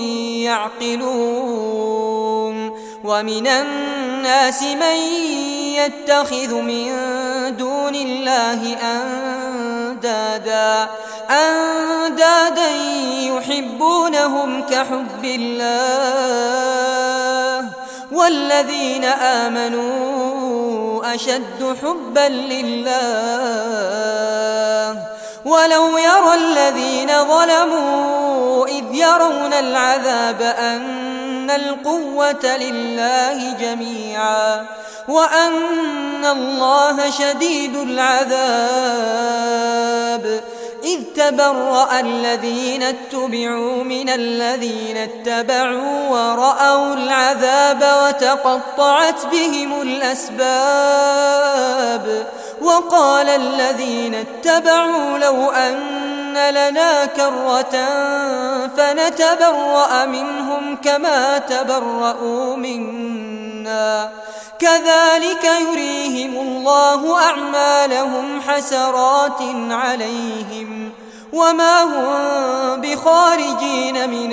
يعقلون ومن الناس من يتخذ من دون الله أندادا يحبونهم كحب الله والذين آمنوا أشد حبا لله ولو يرى الذين ظلموا إذ يرون العذاب أن القوة لله جميعا وأن الله شديد العذاب إذ تبرأ الذين اتبعوا من الذين اتبعوا ورأوا العذاب وتقطعت بهم الأسباب وقال الذين اتبعوا لو أن لنا كرة فنتبرأ منهم كما تبرأوا منا كذلك يريهم الله أعمالهم حسرات عليهم وما هم بخارجين من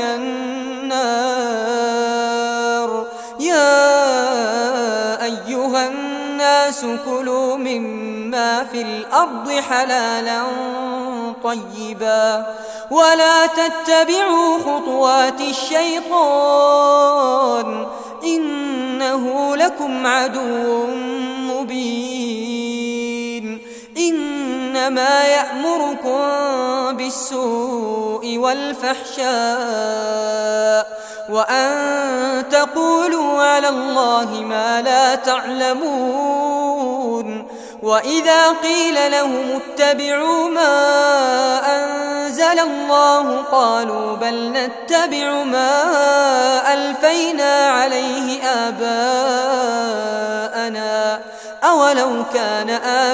النار يا أيها الناس كلوا مما في الأرض حلالا طيبا ولا تتبعوا خطوات الشيطان إنه لكم عدو مبين إنما يأمركم بالسوء والفحشاء وأن تقولوا على الله ما لا تعلمون وإذا قيل لهم اتبعوا ما أنزل الله قالوا بل نتبع ما ألفينا عليه آباءنا أولو كان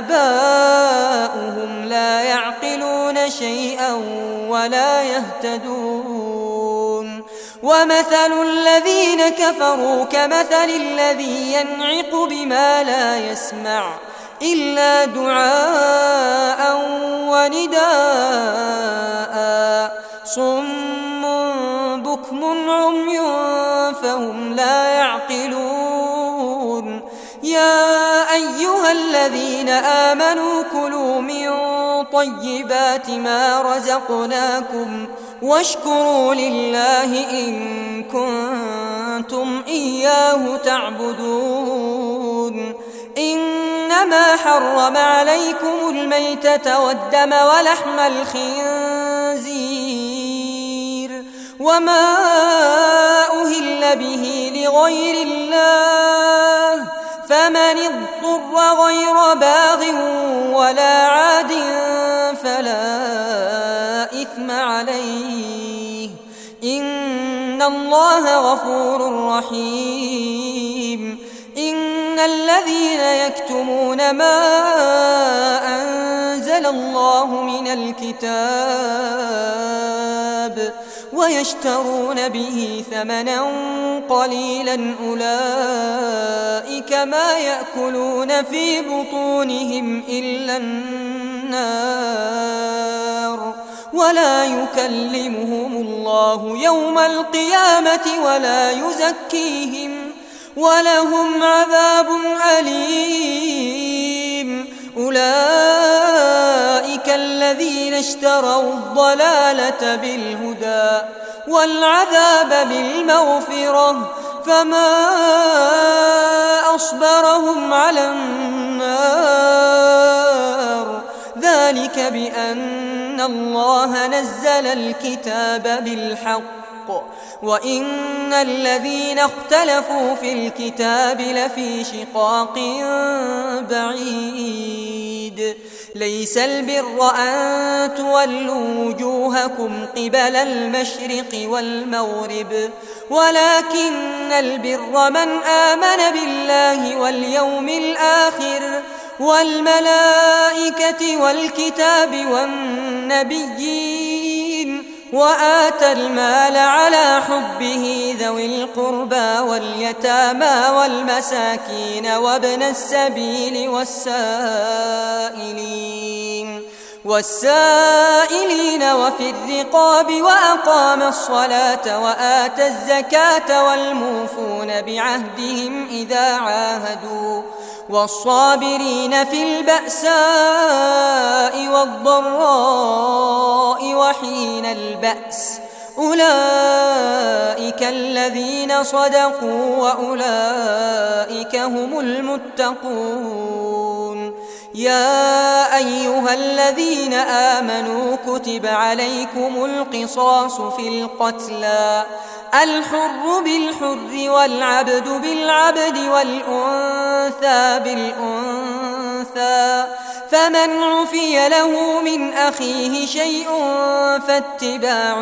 آباؤهم لا يعقلون شيئا ولا يهتدون ومثل الذين كفروا كمثل الذي ينعق بما لا يسمع إلا دعاء ونداء صم بكم عمي فهم لا يعقلون يا أيها الذين آمنوا كلوا من طيبات ما رزقناكم واشكروا لله إن كنتم إياه تعبدون إنما حرم عليكم الميتة والدم ولحم الخنزير وما أهل به لغير الله فمن اضطر غير باغ ولا عاد فلا إثم عليه إن الله غفور رحيم إن الذين يكتمون ما أنزل الله من الكتاب ويشترون به ثمنا قليلا أولئك ما يأكلون في بطونهم إلا النار ولا يكلمهم الله يوم القيامة ولا يزكيهم ولهم عذاب أليم أولئك الذين اشتروا الضلالة بالهدى والعذاب بالمغفرة فما أصبرهم على النار ذلك بأن الله نزل الكتاب بالحق وإن الذين اختلفوا في الكتاب لفي شقاق بعيد ليس البر أن تولوا وجوهكم قبل المشرق والمغرب ولكن البر من آمن بالله واليوم الآخر والملائكة والكتاب والنبيين وآتى المال على حبه ذوي القربى واليتامى والمساكين وابن السبيل والسائلين وفي الرقاب وأقام الصلاة وآتى الزكاة والموفون بعهدهم إذا عاهدوا والصابرين في البأساء والضراء وحين البأس أولئك الذين صدقوا وأولئك هم المتقون يا أيها الذين آمنوا كتب عليكم القصاص في القتلى الحر بالحر والعبد بالعبد والأنثى بالأنثى فمن عفي له من أخيه شيء فاتباع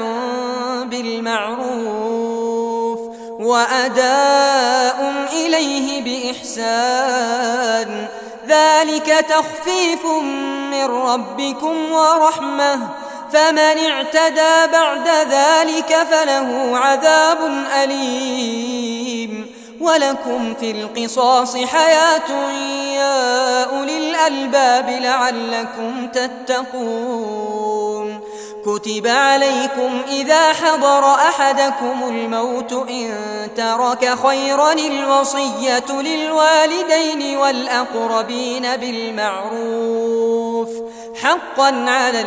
بالمعروف وأداء إليه بإحسان ذلك تخفيف من ربكم ورحمة فمن اعتدى بعد ذلك فله عذاب أليم ولكم في القصاص حياة يا أولي الألباب لعلكم تتقون كتب عليكم إذا حضر أحدكم الموت إن ترك خيرا الوصية للوالدين والأقربين بالمعروف حقا على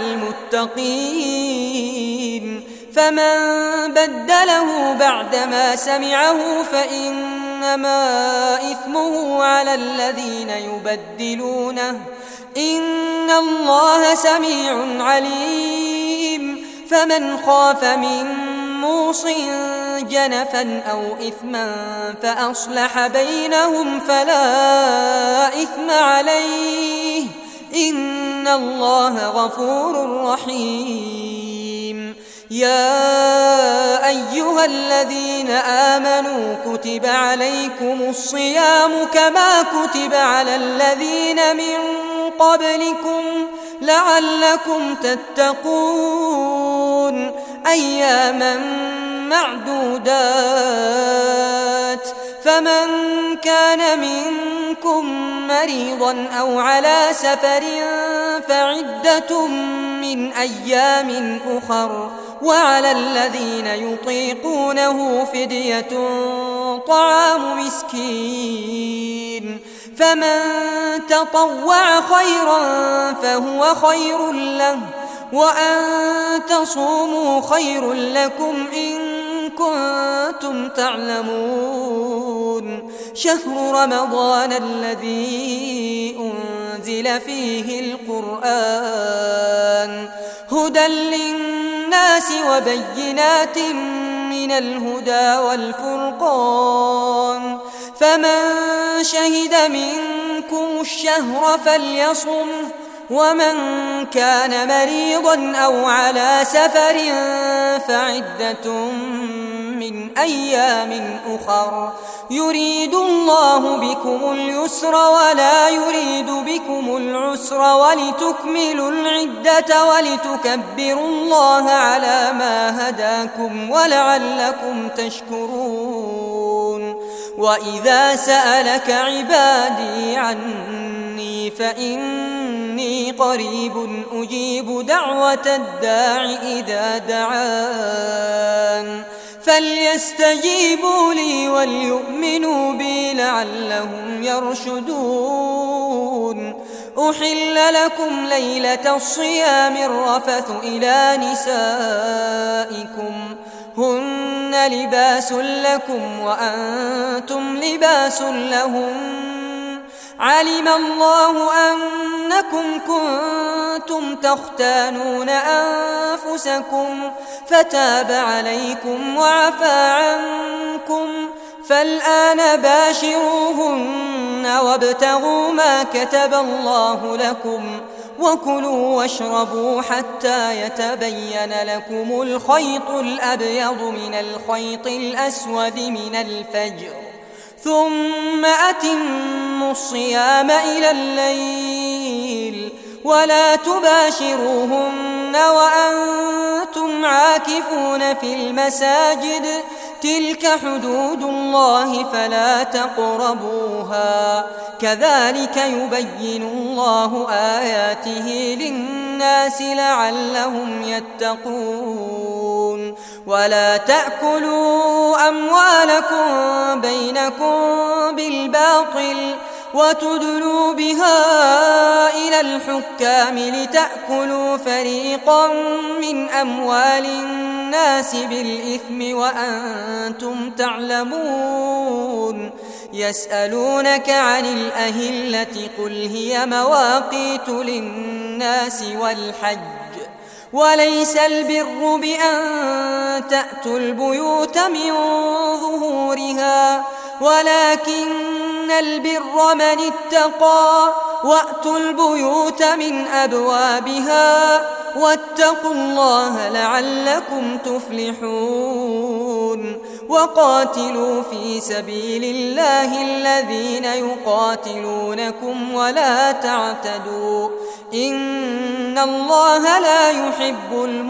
المتقين فمن بدله بعدما سمعه فإنما إثمه على الذين يبدلونه إن الله سميع عليم فمن خاف من موص جنفا أو إثما فأصلح بينهم فلا إثم عليه إن الله غفور رحيم يا أيها الذين آمنوا كتب عليكم الصيام كما كتب على الذين من قبلكم لعلكم تتقون أياما معدودات فمن كان منكم مريضا أو على سفر فعدة من أيام أخر وعلى الذين يطيقونه فدية طعام مسكين فمن تطوع خيرا فهو خير له وأن تصوموا خير لكم إن كنتم تعلمون شهر رمضان الذي أنزل فيه القرآن هدى للناس وبينات من الهدى والفرقان فمن شهد منكم الشهر فليصم ومن كان مريضا أو على سفر فعدة من أيام أخر يريد الله بكم اليسر ولا يريد بكم العسر ولتكملوا العدة ولتكبروا الله على ما هداكم ولعلكم تشكرون وإذا سألك عبادي عني فإني قريب أجيب دعوة الداع إذا دعان فليستجيبوا لي وليؤمنوا بي لعلهم يرشدون أحل لكم ليلة الصيام الرفث إلى نسائكم هن لباس لكم وأنتم لباس لهم علم الله أنكم كنتم تختانون أنفسكم فتاب عليكم وعفى عنكم، فالآن باشروهن وابتغوا ما كتب الله لكم، وكلوا واشربوا حتى يتبين لكم الخيط الأبيض من الخيط الأسود من الفجر، ثم أتموا الصيام إلى الليل، ولا تباشروهن وأنتم عاكفون في المساجد، تلك حدود الله فلا تقربوها، كذلك يبين الله آياته للناس لعلهم يتقون. ولا تأكلوا أموالكم بينكم بالباطل وتدلوا بها إلى الحكام لتأكلوا فريقا من أموال الناس بالإثم وأنتم تعلمون. يسألونك عن الأهلة قل هي مواقيت للناس والحج، وليس البر بأن تأتوا البيوت من ظهورها، ولكن البر من اتقى، وأتوا البيوت من أبوابها، واتقوا الله لعلكم تفلحون. وقاتلوا في سبيل الله الذين يقاتلونكم ولا تعتدوا، إن الله لا يحب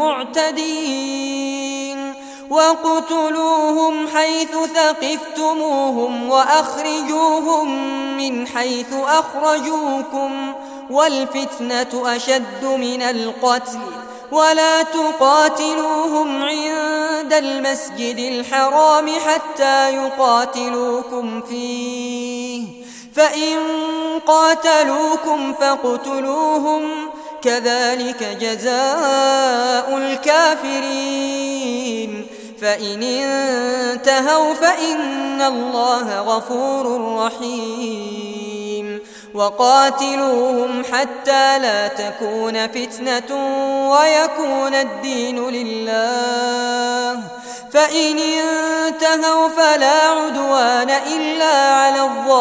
المعتدين. وَاقْتُلُوهُمْ حَيْثُ ثَقِفْتُمُوهُمْ وَأَخْرِجُوهُمْ مِنْ حَيْثُ أَخْرَجُوكُمْ، وَالْفِتْنَةُ أَشَدُّ مِنَ الْقَتْلِ، وَلَا تُقَاتِلُوهُمْ عِندَ الْمَسْجِدِ الْحَرَامِ حَتَّى يُقَاتِلُوكُمْ فِيهِ، فَإِنْ قَاتَلُوكُمْ فَاقْتُلُوهُمْ، كذلك جزاء الكافرين. فإن انتهوا فإن الله غفور رحيم. وقاتلوهم حتى لا تكون فتنة ويكون الدين لله، فإن انتهوا فلا عدوان إلا على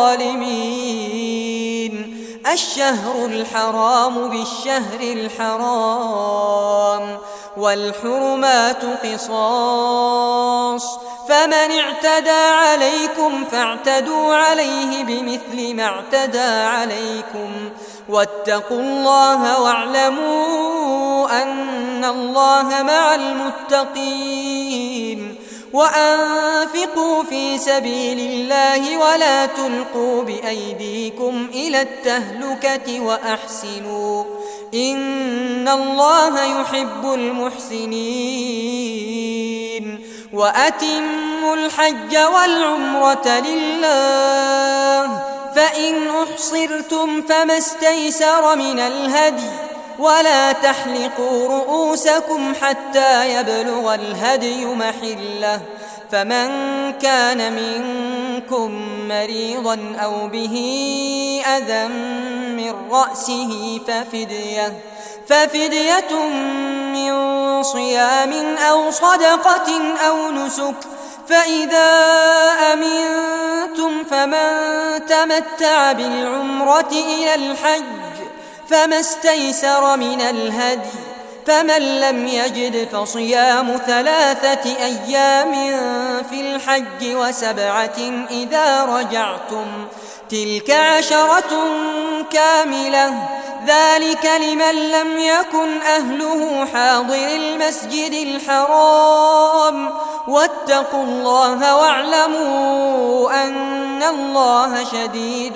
الظالمين. الشهر الحرام بالشهر الحرام والحرمات قصاص، فمن اعتدى عليكم فاعتدوا عليه بمثل ما اعتدى عليكم، واتقوا الله واعلموا أن الله مع المتقين. وأنفقوا في سبيل الله ولا تلقوا بأيديكم إلى التهلكة وأحسنوا إن الله يحب المحسنين. وأتموا الحج والعمرة لله، فإن أحصرتم فما استيسر من الهدي، ولا تحلقوا رؤوسكم حتى يبلغ الهدي محله، فمن كان منكم مريضا أو به أذى من رأسه ففدية من صيام أو صدقة أو نسك، فإذا أمنتم فمن تمتع بالعمرة إلى الحج فما استيسر من الهدي، فمن لم يجد فصيام 3 أيام في الحج و7 إذا رجعتم، تلك 10 كاملة، ذلك لمن لم يكن أهله حاضر المسجد الحرام. واتقوا الله واعلموا أن الله شديد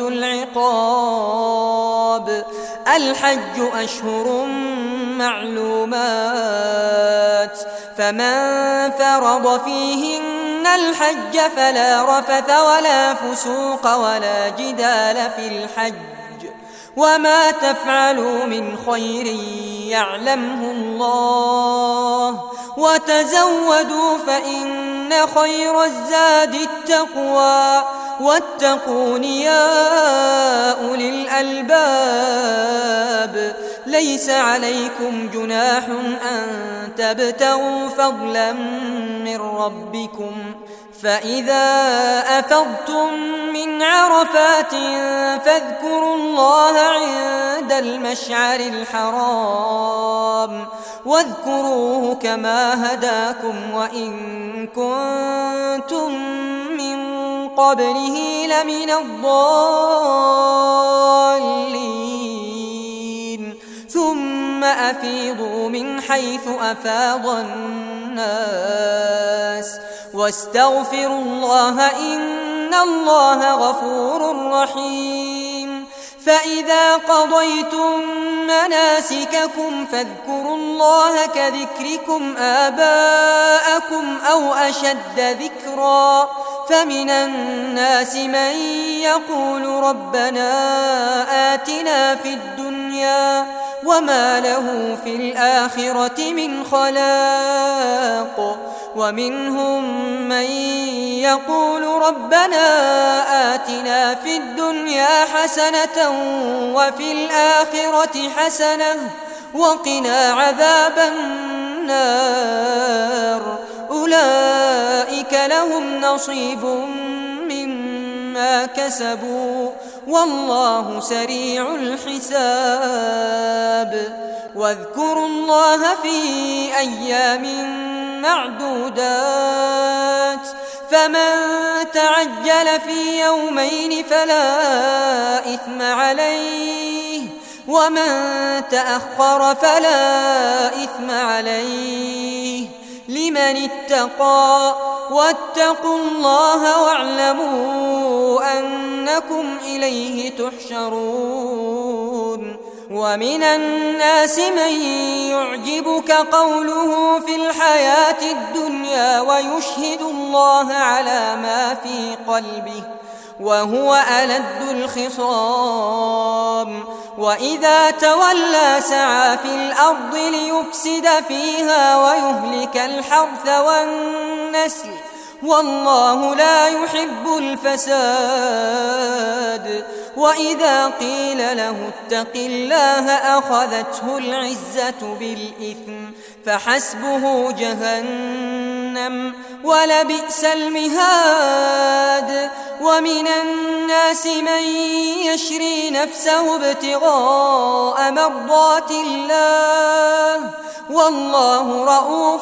العقاب. الحج أشهر معلومات، فمن فرض فيهن الحج فلا رفث ولا فسوق ولا جدال في الحج، وما تفعلوا من خير يعلمه الله، وتزودوا فإن خير الزاد التقوى، واتقون يا أولي الألباب. ليس عليكم جناح أن تبتغوا فضلا من ربكم، فإذا أفضتم من عرفات فاذكروا الله عند المشعر الحرام، واذكروه كما هداكم وإن كنتم من قبله لمن الضالين. ثم أفيضوا من حيث أفاض الناس واستغفروا الله إن الله غفور رحيم. فإذا قضيتم مناسككم فاذكروا الله كذكركم آباءكم أو أشد ذكرا. فمن الناس من يقول ربنا آتنا في الدنيا وما له في الآخرة من خلاق، ومنهم من يقول ربنا آتنا في الدنيا حسنة وفي الآخرة حسنة وقنا عذاب النار. أولئك لهم نصيب مما كسبوا والله سريع الحساب. واذكروا الله في أيام معدودات، فمن تعجل في يومين فلا إثم عليه، ومن تأخر فلا إثم عليه، لمن اتقى. واتقوا الله واعلموا أنكم إليه تحشرون. ومن الناس من يعجبك قوله في الحياة الدنيا ويشهد الله على ما في قلبه وهو ألد الخصام. وإذا تولى سعى في الأرض ليفسد فيها ويهلك الحرث والنسل والله لا يحب الفساد. وإذا قيل له اتق الله أخذته العزة بالإثم فحسبه جهنم ولبئس المهاد. ومن الناس من يشري نفسه ابتغاء مرضات الله والله رؤوف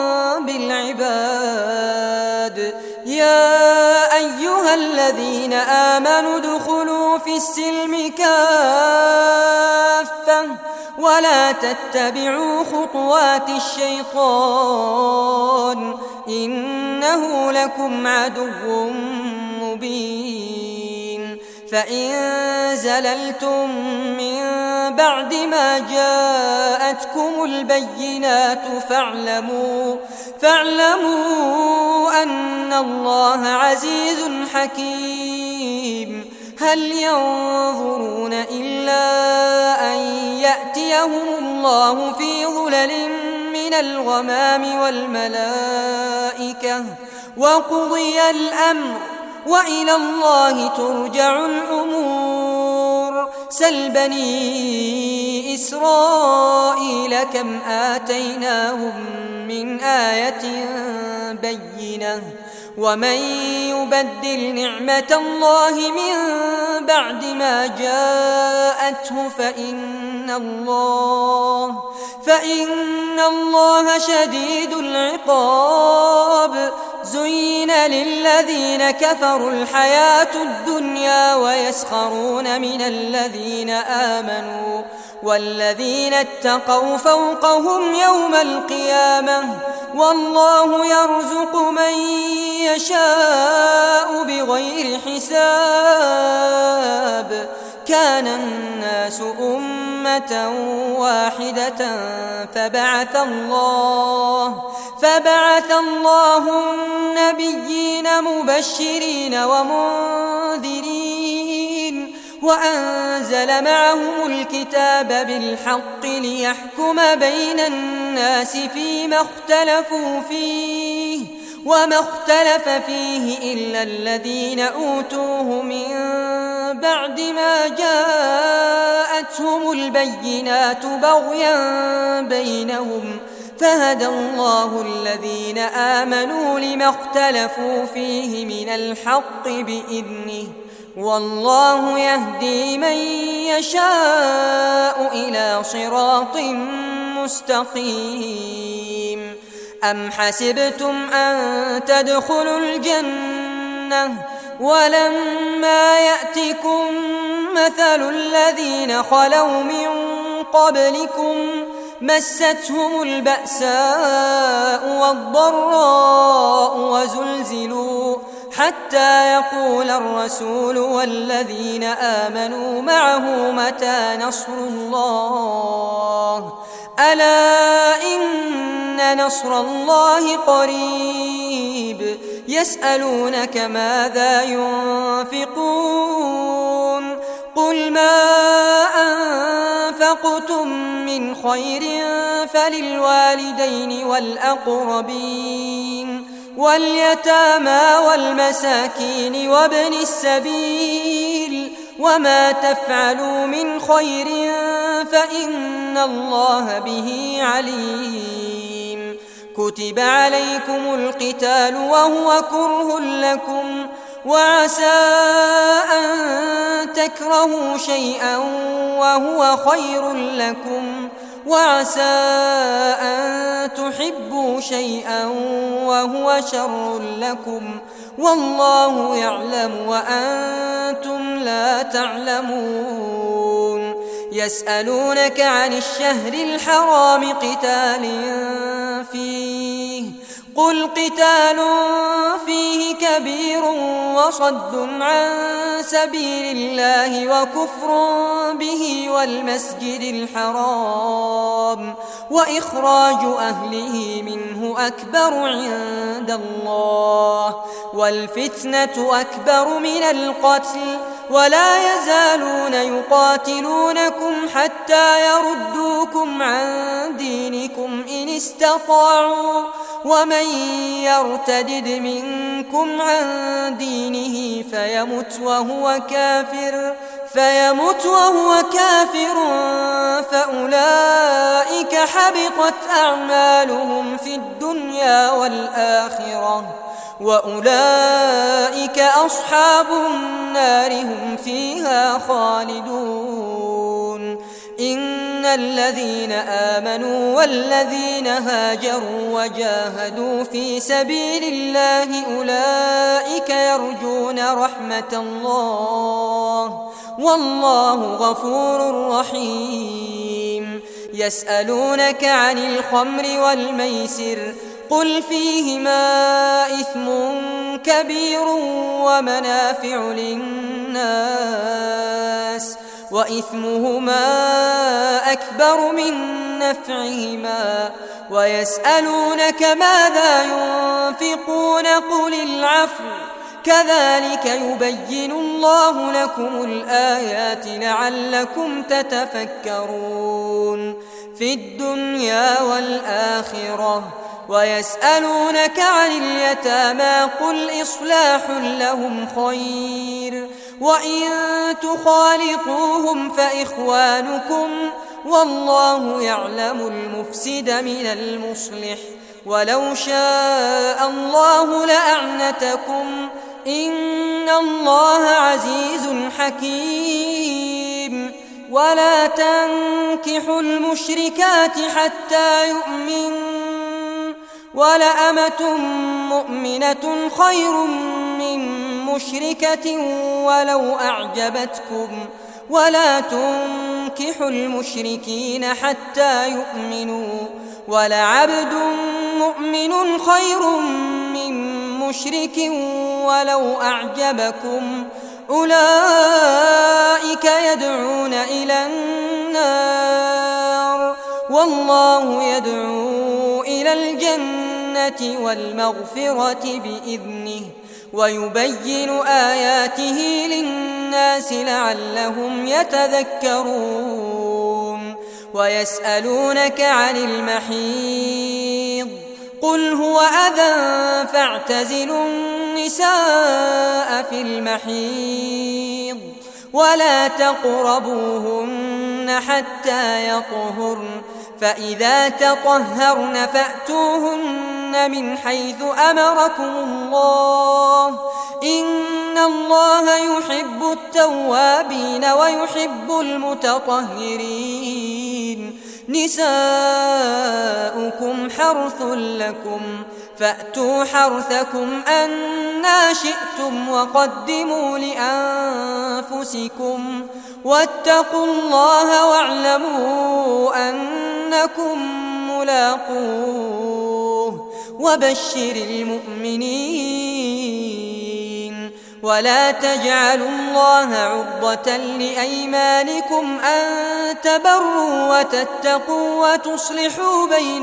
بالعباد. يا أيها الذين آمنوا ادخلوا في السلم كافة ولا تتبعوا خطوات الشيطان إنه لكم عدو مبين. فإن زللتم من بعد ما جاءتكم البينات فاعلموا أن الله عزيز حكيم. هل ينظرون إلا أن يأتيهم الله في ظلل من الغمام والملائكة وقضي الأمر وإلى الله ترجع الأمور. سل بني إسرائيل كم آتيناهم من آية بينة ومن يبدل نعمة الله من بعد ما جاءته فإن الله شديد العقاب. زين للذين كفروا الحياة الدنيا ويسخرون من الذين آمنوا والذين اتقوا فوقهم يوم القيامة والله يرزق من يشاء بغير حساب. كان الناس أمة واحدة فبعث الله النبيين مبشرين ومنذرين وأنزل معهم الكتاب بالحق ليحكم بين الناس فيما اختلفوا فيه وما اختلف فيه إلا الذين أوتوه من بعد ما جاءتهم البينات بغيا بينهم فهدى الله الذين آمنوا لما اختلفوا فيه من الحق بإذنه والله يهدي من يشاء إلى صراط مستقيم. أم حسبتم أن تدخلوا الجنة ولما يأتكم مثل الذين خلوا من قبلكم مستهم البأساء والضراء وزلزلوا حتى يقول الرسول والذين آمنوا معه متى نصر الله ألا إن نصر الله قريب. يسألونك ماذا ينفقون قل ما أنفقتم من خير فللوالدين والأقربين واليتامى والمساكين وابن السبيل وما تفعلوا من خير فإن الله به عليم. كتب عليكم القتال وهو كره لكم وعسى أن تكرهوا شيئا وهو خير لكم وعسى أن تحبوا شيئا وهو شر لكم والله يعلم وأنتم لا تعلمون. يسألونك عن الشهر الحرام قتال فيه قل قتال فيه كبير وصد عن سبيل الله وكفر به والمسجد الحرام وإخراج أهله منه أكبر عند الله والفتنة أكبر من القتل ولا يزالون يقاتلونكم حتى يردوكم عن دينكم إن استطاعوا ومن يرتدد منكم عن دينه فيمت وهو كافر فأولئك حبطت أعمالهم في الدنيا والآخرة وأولئك أصحاب النار هم فيها خالدون. إن الذين آمنوا والذين هاجروا وجاهدوا في سبيل الله أولئك يرجون رحمة الله والله غفور رحيم. يسألونك عن الخمر والميسر قل فيهما إثم كبير ومنافع للناس وإثمهما أكبر من نفعهما ويسألونك ماذا ينفقون قل العفو كذلك يبين الله لكم الآيات لعلكم تتفكرون في الدنيا والآخرة. ويسألونك عن اليتامى قل إصلاح لهم خير وإن تخالطوهم فإخوانكم والله يعلم المفسد من المصلح ولو شاء الله لأعنتكم إن الله عزيز حكيم. ولا تنكحوا المشركات حتى يؤمنوا ولأمة مؤمنة خير من مشركة ولو أعجبتكم ولا تنكحوا المشركين حتى يؤمنوا ولعبد مؤمن خير من مشرك ولو أعجبكم أولئك يدعون إلى النار والله يدعو إلى الجنة والمغفرة بإذنه ويبين آياته للناس لعلهم يتذكرون. ويسألونك عن المحيض قل هو أذى فاعتزلوا النساء في المحيض ولا تقربوهن حتى يطهرن فإذا تطهرن فأتوهن من حيث أمركم الله إن الله يحب التوابين ويحب المتطهرين نساؤكم حرث لكم فأتوا حرثكم أنى شئتم وقدموا لأنفسكم واتقوا الله واعلموا أنكم ملاقوه وبشر المؤمنين ولا تجعلوا الله عرضة لأيمانكم أن تبروا وتتقوا وتصلحوا بين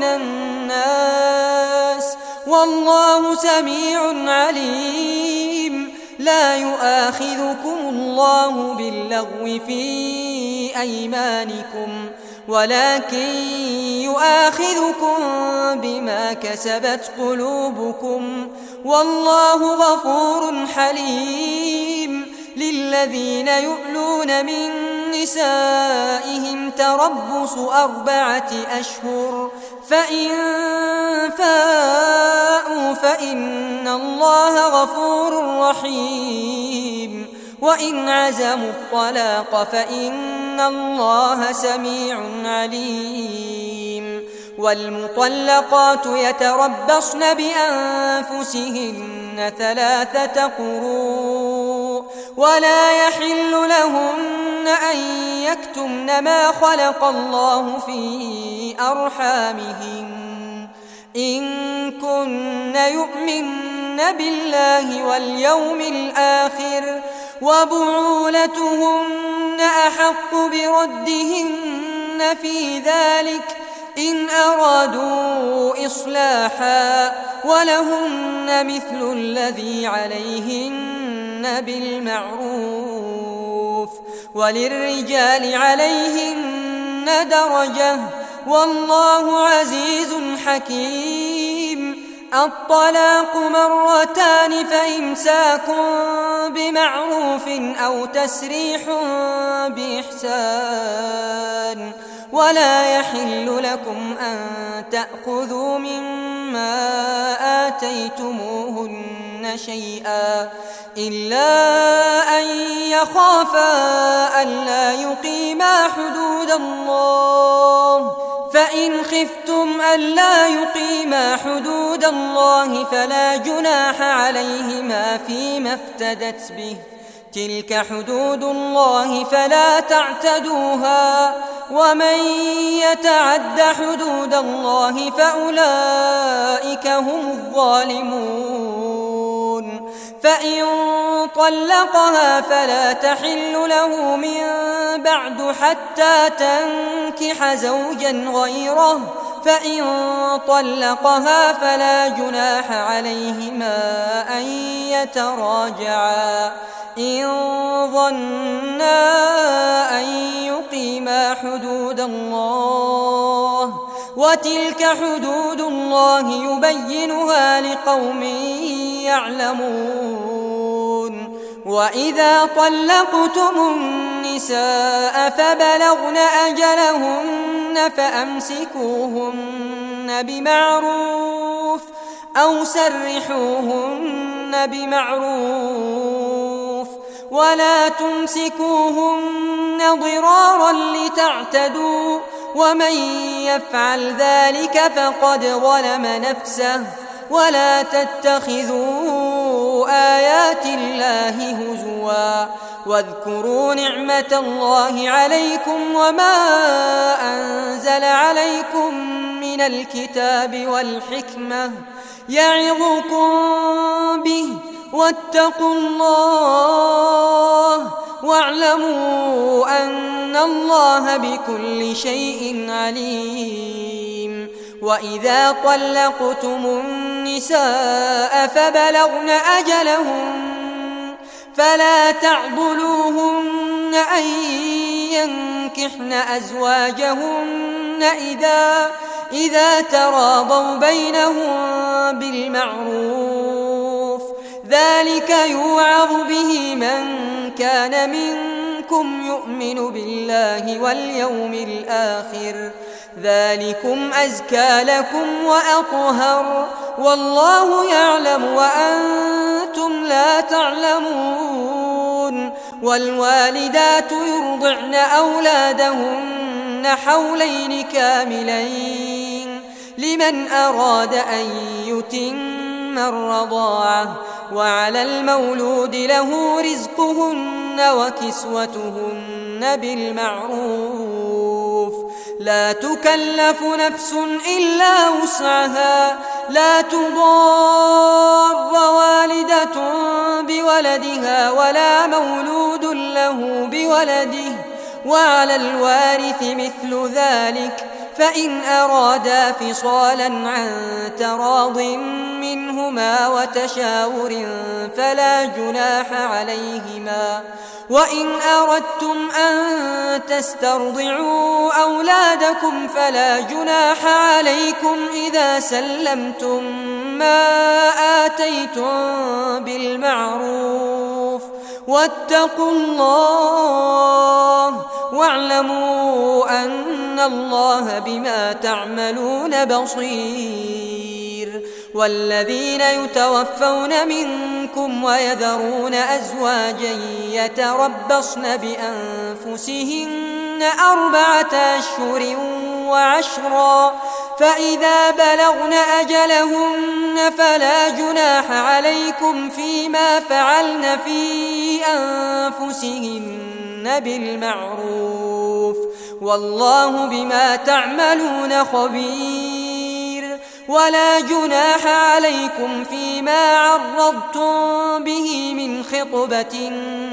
الناس والله سميع عليم لا يؤاخذكم الله باللغو في أيمانكم ولكن يؤاخذكم بما كسبت قلوبكم والله غفور حليم للذين يؤلون من نسائهم تربص 4 أشهر فإن فاءوا فإن الله غفور رحيم وإن عزموا الطلاق فإن الله سميع عليم والمطلقات يتربصن بأنفسهن 3 قروء ولا يحل لهن أن يكتمن ما خلق الله في أرحامهن إن كن يؤمن بالله واليوم الآخر وبعولتهن أحق بردهن في ذلك إن أرادوا إصلاحا ولهن مثل الذي عليهن بالمعروف وللرجال عليهن درجة والله عزيز حكيم الطلاق 2 فإمساك بمعروف أو تسريح بإحسان ولا يحل لكم أن تأخذوا مما آتيتموهن شيئا إلا أن يخافا ألا يقيما حدود الله فإن خفتم ألا يقيما حدود الله فلا جناح عليهما فيما افتدت به تلك حدود الله فلا تعتدوها ومن يتعد حدود الله فأولئك هم الظالمون فإن طلقها فلا تحل له من بعد حتى تنكح زوجا غيره فإن طلقها فلا جناح عليهما أن يتراجعا إن ظنا أن يقيما حدود الله وتلك حدود الله يبينها لقوم يعلمون وإذا طلقتم النساء فبلغن أجلهن فأمسكوهن بمعروف أو سرحوهن بمعروف ولا تمسكوهن ضرارا لتعتدوا ومن يفعل ذلك فقد ظلم نفسه ولا تتخذوا آيات الله هزوا واذكروا نعمة الله عليكم وما أنزل عليكم من الكتاب والحكمة يعظكم به واتقوا الله واعلموا أن الله بكل شيء عليم وإذا طلقتم النساء فبلغن أجلهن فلا تعضلوهن أن ينكحن أزواجهن إذا تراضوا بينهم بالمعروف، ذلك يوعظ به من كان منكم يؤمن بالله واليوم الآخر، ذلكم أزكى لكم وأطهر، والله يعلم وأنتم لا تعلمون. والوالدات يرضعن أولادهن حولين كاملين لمن أراد أن يتم الرضاعة، وعلى المولود له رزقهن وكسوتهن بالمعروف، لا تكلف نفس إلا وسعها، لا تضار والدة بولدها ولا مولود له بولده، وعلى الوارث مثل ذلك، فإن أرادا فصالا عن تراض منهما وتشاور فلا جناح عليهما. وإن أردتم أن تسترضعوا أولادكم فلا جناح عليكم إذا سلمتم ما آتيتم بالمعروف، واتقوا الله واعلموا أن الله بما تعملون بصير. والذين يتوفون منكم ويذرون أزواجا يتربصن بأنفسهن 4 أشهر وعشرا، فإذا بلغن أجلهن فلا جناح عليكم فيما فعلن في أنفسهن بالمعروف، والله بما تعملون خبير. ولا جناح عليكم فيما عرضتم به من خطبة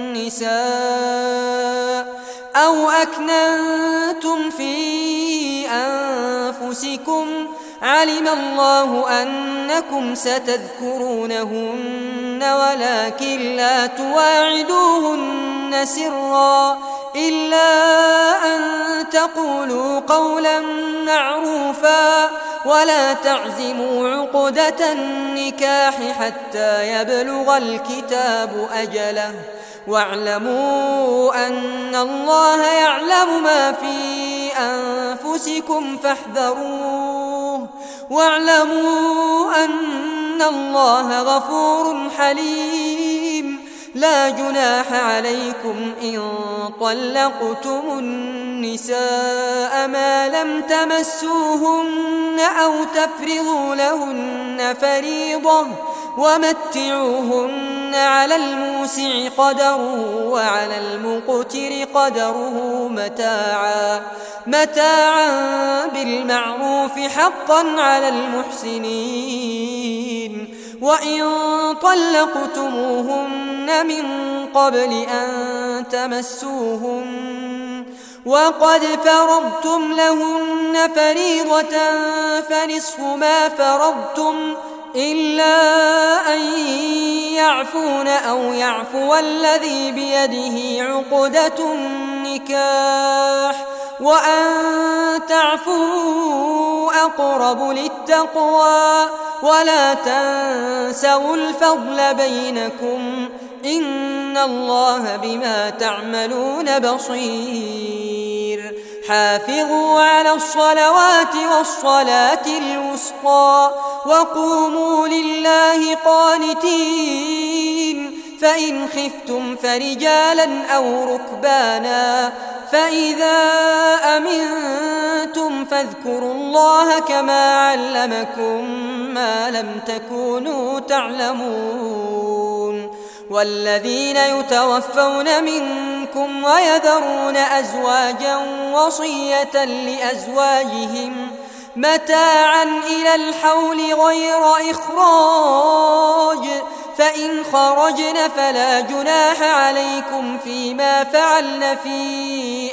النساء أو أكننتم في أنفسكم، علم الله أنكم ستذكرونهن ولكن لا تواعدوهن سرا إلا أن تقولوا قولا معروفا، ولا تعزموا عقدة النكاح حتى يبلغ الكتاب أجله، واعلموا أن الله يعلم ما في أنفسكم فاحذروه، واعلموا أن الله غفور حليم. لا جناح عليكم إن طلقتم النساء ما لم تمسوهن أو تفرضوا لهن فريضة، ومتعوهن على الموسع قدره وعلى المقتر قدره متاعا بالمعروف حقا على المحسنين. وإن طلقتموهن من قبل أن تمسوهن وقد فرضتم لهن فريضة فنصف ما فرضتم إلا أن يعفون أو يعفو الذي بيده عقدة النكاح، وأن تعفوا أقرب للتقوى، ولا تنسوا الفضل بينكم، إن الله بما تعملون بصير. حافظوا على الصلوات والصلاة الوسطى وقوموا لله قانتين، فإن خفتم فرجالا أو ركبانا، فإذا أمنتم فاذكروا الله كما علمكم ما لم تكونوا تعلمون. والذين يتوفون منكم ويذرون أزواجا وصية لأزواجهم متاعا إلى الحول غير إخراج، فإن خرجن فلا جناح عليكم فيما فعلن في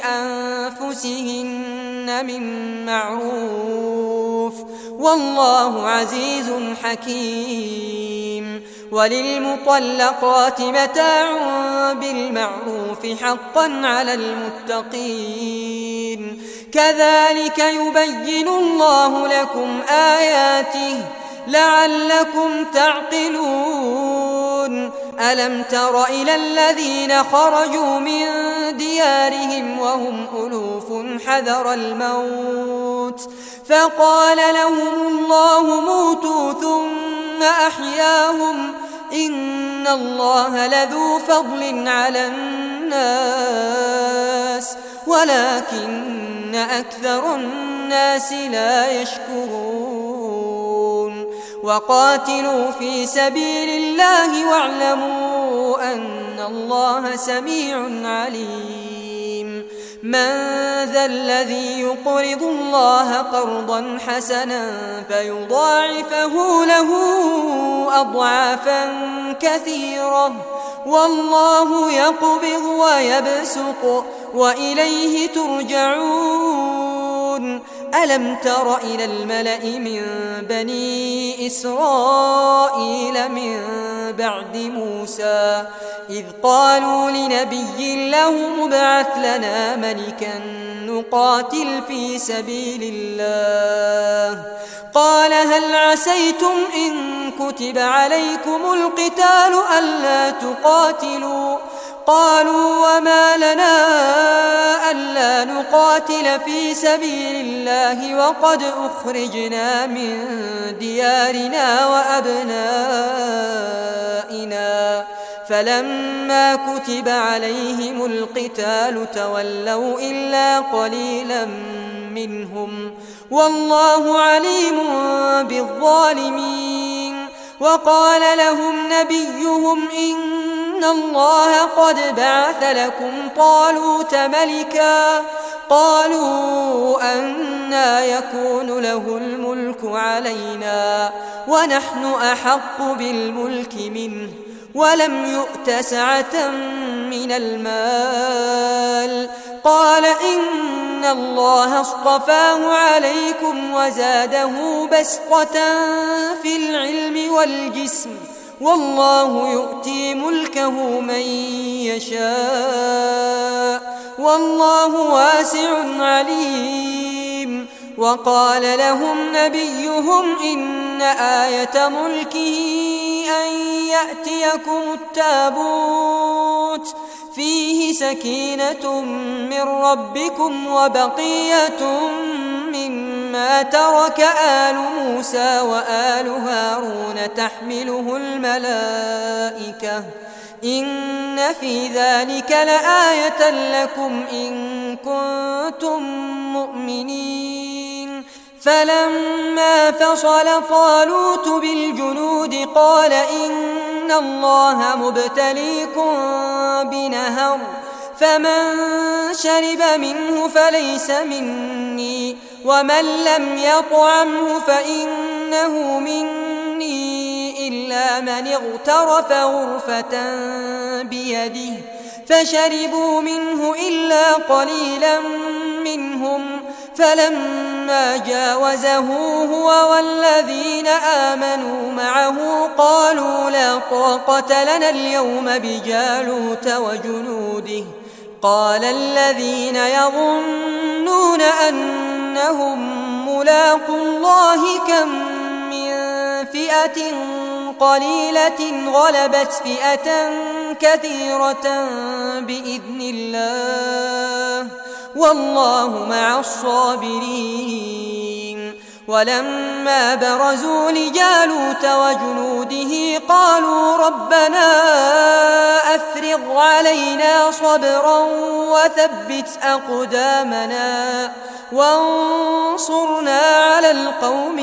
أنفسهن من معروف، والله عزيز حكيم. وللمطلقات متاع بالمعروف حقا على المتقين. كذلك يبين الله لكم آياته لعلكم تعقلون ألم تر إلى الذين خرجوا من ديارهم وهم ألوف حذر الموت فقال لهم الله موتوا ثم أحياهم إن الله لذو فضل على الناس ولكن أكثر الناس لا يشكرون وقاتلوا في سبيل الله واعلموا أن الله سميع عليم من ذا الذي يقرض الله قرضا حسنا فيضاعفه له أضعافا كثيرة والله يقبض ويبسط وإليه ترجعون ألم تر إلى الملأ من بني إسرائيل من بعد موسى إذ قالوا لنبي له ابعث لنا ملكا نقاتل في سبيل الله قال هل عسيتم إن كتب عليكم القتال ألا تقاتلوا قالوا وما لنا ألا نقاتل في سبيل الله وقد أخرجنا من ديارنا وأبنائنا فلما كتب عليهم القتال تولوا إلا قليلا منهم والله عليم بالظالمين وقال لهم نبيهم إن الله قد بعث لكم طالوت ملكا قالوا أنى يكون له الملك علينا ونحن أحق بالملك منه ولم يؤت سعة من المال قال إن الله اصطفاه عليكم وزاده بسطة في العلم والجسم والله يؤتي ملكه من يشاء والله واسع عليم وقال لهم نبيهم إن آية ملكه أن يأتيكم التابوت فيه سكينة من ربكم وبقية مما ترك آل موسى وآل هارون تحمله الملائكة إن في ذلك لآية لكم إن كنتم مؤمنين فلما فصل طالوت بالجنود قال إن الله مبتليكم بنهر فمن شرب منه فليس مني ومن لم يطعمه فإنه مني إلا من اغترف غرفة بيده فشربوا منه إلا قليلا منهم فلما جاوزه هو والذين آمنوا معه قالوا لا طاقة لنا اليوم بجالوت وجنوده قال الذين يظنون أنهم ملاقو الله كم من فئة قليلة غلبت فئة كثيرة بإذن الله والله مع الصابرين ولما برزوا لجالوت وجنوده قالوا ربنا أفرغ علينا صبرا وثبت أقدامنا وانصرنا على القوم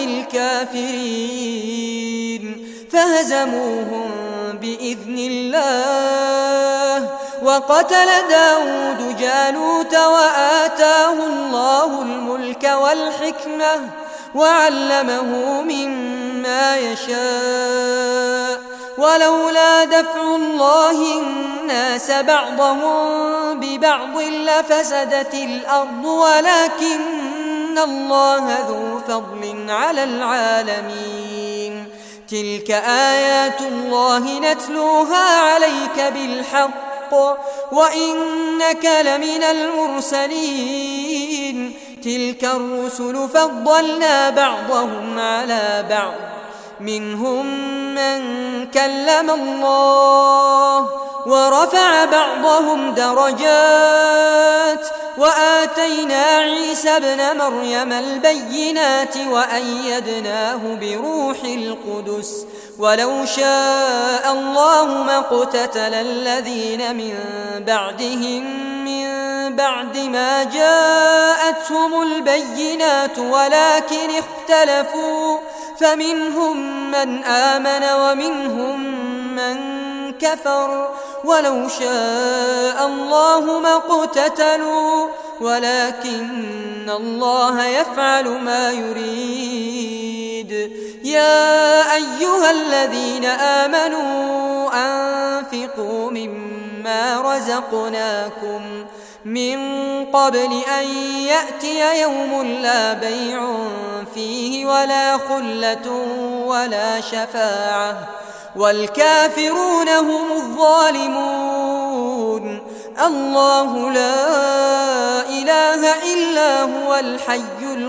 الكافرين فهزموهم بإذن الله وقتل داود جالوت وآتاه الله الملك والحكمة وعلمه مما يشاء ولولا دفع الله الناس بعضهم ببعض لفسدت الأرض ولكن الله ذو فضل على العالمين تلك آيات الله نتلوها عليك بالحق وإنك لمن المرسلين تلك الرسل فضلنا بعضهم على بعض منهم من كلم الله ورفع بعضهم درجات وآتينا عيسى ابن مريم البينات وأيدناه بروح القدس ولو شاء الله ما اقتتل الذين من بعدهم من بعد ما جاءتهم البينات ولكن اختلفوا فمنهم من آمن ومنهم من كفر ولو شاء الله ما اقتتلوا ولكن الله يفعل ما يريد. يا أيها الذين آمنوا أنفقوا مما رزقناكم من قبل أن يأتي يوم لا بيع فيه ولا خلة ولا شفاعة والكافرون هم الظالمون. الله لا إله إلا هو الحي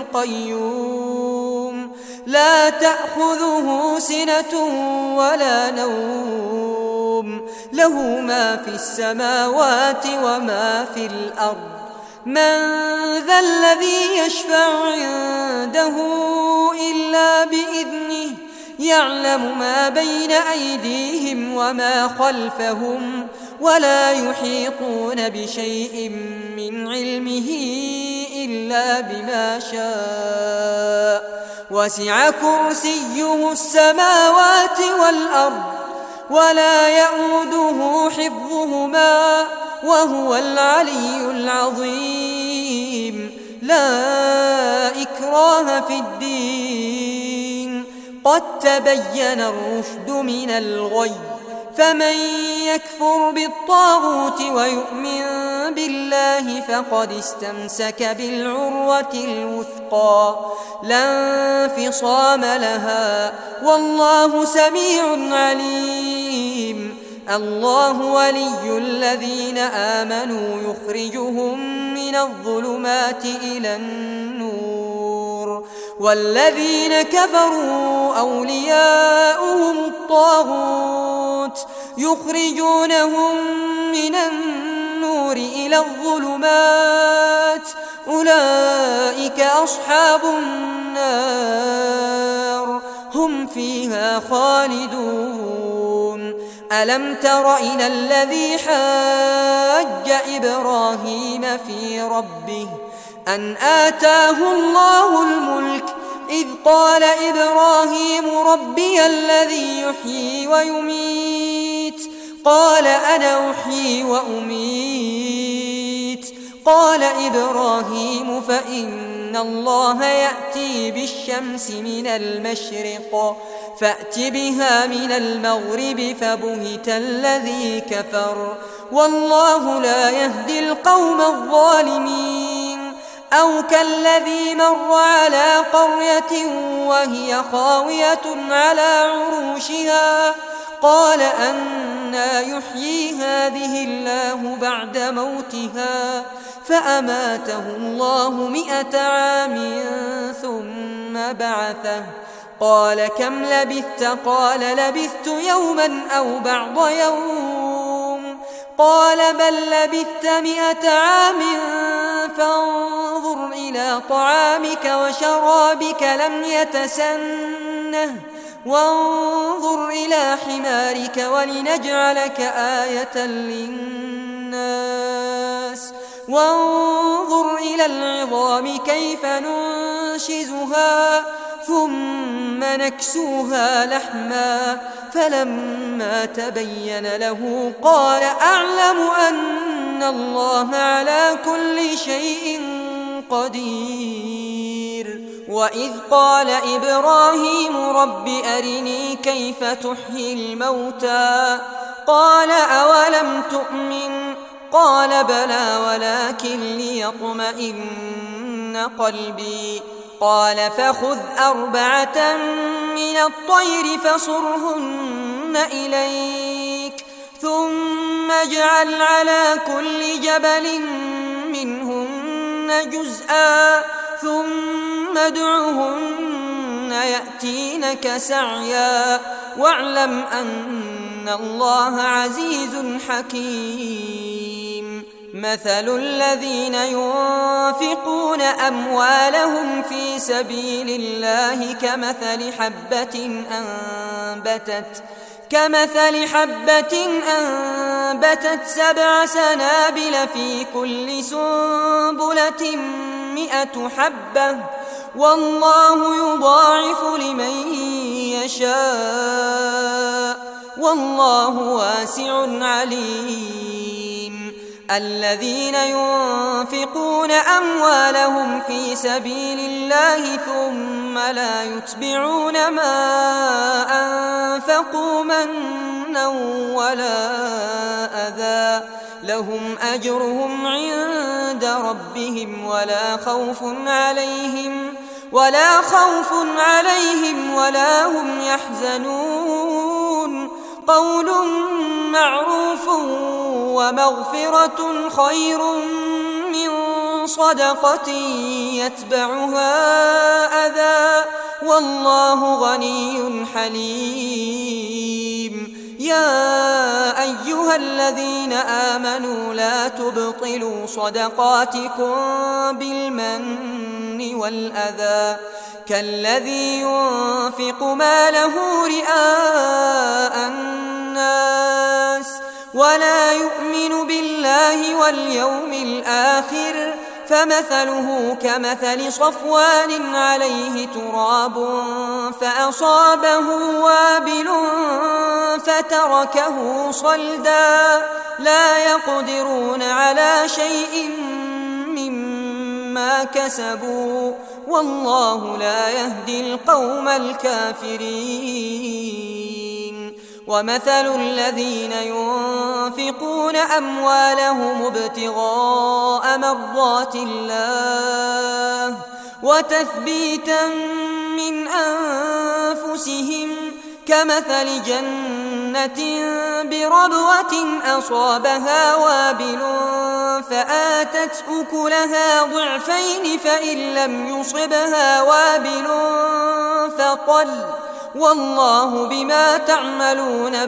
القيوم لا تأخذه سنة ولا نوم له ما في السماوات وما في الأرض من ذا الذي يشفع عنده إلا بإذنه يعلم ما بين أيديهم وما خلفهم ولا يحيطون بشيء من علمه إلا بما شاء وسع كرسيه السماوات والأرض ولا يؤوده حفظهما وهو العلي العظيم. لا إكراه في الدين قد تبين الرشد من الغي فمن يكفر بالطاغوت ويؤمن بالله فقد استمسك بالعروة الوثقى لا انفصام لها والله سميع عليم. الله ولي الذين آمنوا يخرجهم من الظلمات إلى النور والذين كفروا أولياؤهم الطاغوت يخرجونهم من النور إلى الظلمات أولئك أصحاب النار هم فيها خالدون. ألم تر إلى الذي حاج إبراهيم في ربه أن آتاه الله الملك إذ قال إبراهيم ربي الذي يحيي ويميت قال أنا أحيي وأميت قال إبراهيم فإن الله يأتي بالشمس من المشرق فأت بها من المغرب فبهت الذي كفر والله لا يهدي القوم الظالمين. أو كالذي مر على قرية وهي خاوية على عروشها قال أنى يحيي هذه الله بعد موتها فأماته الله 100 عام ثم بعثه قال كم لبثت قال لبثت يوما أو بعض يوم قال بل لبثت 100 عام فانظر إلى طعامك وشرابك لم يتسنه وانظر إلى حمارك ولنجعلك آية للناس وانظر إلى العظام كيف ننشزها ثم نكسوها لحما فلما تبين له قال أعلم أن الله على كل شيء قدير. وإذ قال إبراهيم رب أرني كيف تحيي الموتى قال أولم تؤمن قال بلى ولكن ليطمئن قلبي قال فخذ 4 من الطير فصرهن إليك ثم اجعل على كل جبل منهن جزءا ثم ادعهن يأتينك سعيا واعلم أن الله عزيز حكيم. مثل الذين ينفقون أموالهم في سبيل الله كمثل حبة أنبتت 7 سنابل في كل سنبلة 100 حبة والله يضاعف لمن يشاء والله واسع عليم. الذين ينفقون أموالهم في سبيل الله ثم لا يتبعون ما أنفقوا منا ولا أذى لهم أجرهم عند ربهم ولا خوف عليهم ولا هم يحزنون. قول معروف ومغفرة خير من صدقة يتبعها أذى والله غني حليم. يا أيها الذين آمنوا لا تبطلوا صدقاتكم بالمن والأذى كالذي ينفق ماله رئاء الناس ولا يؤمن بالله واليوم الآخر فمثله كمثل صفوان عليه تراب فأصابه وابل فتركه صلدا لا يقدرون على شيء مما كسبوا والله لا يهدي القوم الكافرين. ومثل الذين ينفقون أموالهم ابتغاء مرضات الله وتثبيتا من أنفسهم كمثل جنة بربوة أصابها وابل فآتت أكلها ضعفين فإن لم يصبها وابل فطل والله بما تعملون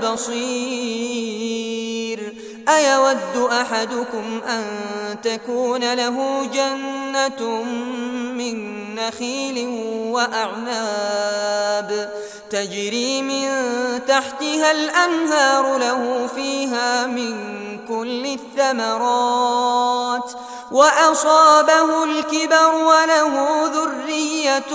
بصير. أيود أحدكم أن تكون له جنة من نخيل وأعناب تجري من تحتها الأنهار له فيها من كل الثمرات وأصابه الكبر وله ذرية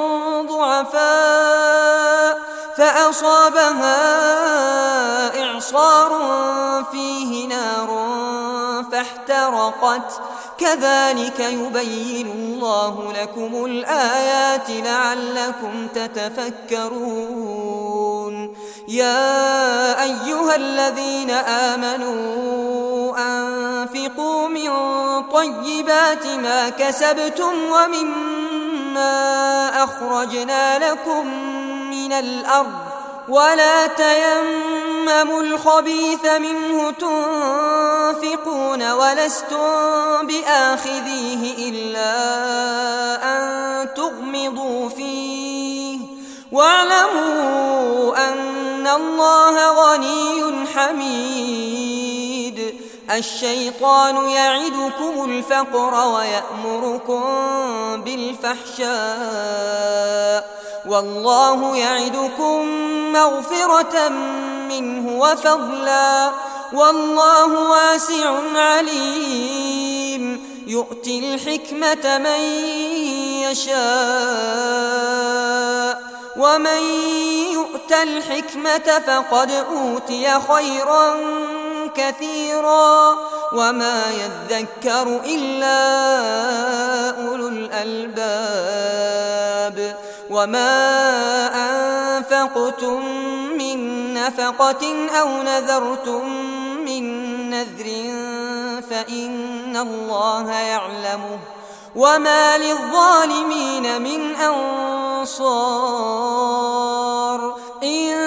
ضعفاء فأصابها إعصار فيه نار فاحترقت كذلك يبين الله لكم الآيات لعلكم تتفكرون. يا أيها الذين آمنوا أنفقوا من طيبات ما كسبتم ومما أخرجنا لكم من الأرض ولا تيمموا الخبيث منه تنفقون ولستم بآخذيه إلا أن تغمضوا فيه واعلموا أن الله غني حميد. الشيطان يعدكم الفقر ويأمركم بالفحشاء والله يعدكم مغفرة منه وفضلا والله واسع عليم. يؤتي الحكمة من يشاء ومن يؤت الحكمة فقد أوتي خيرا كثيرا وما يذكر إلا أولو الألباب. وما أنفقتم من نفقة أو نذرتم من نذر فإن الله يعلمه وما للظالمين من أنصار. إن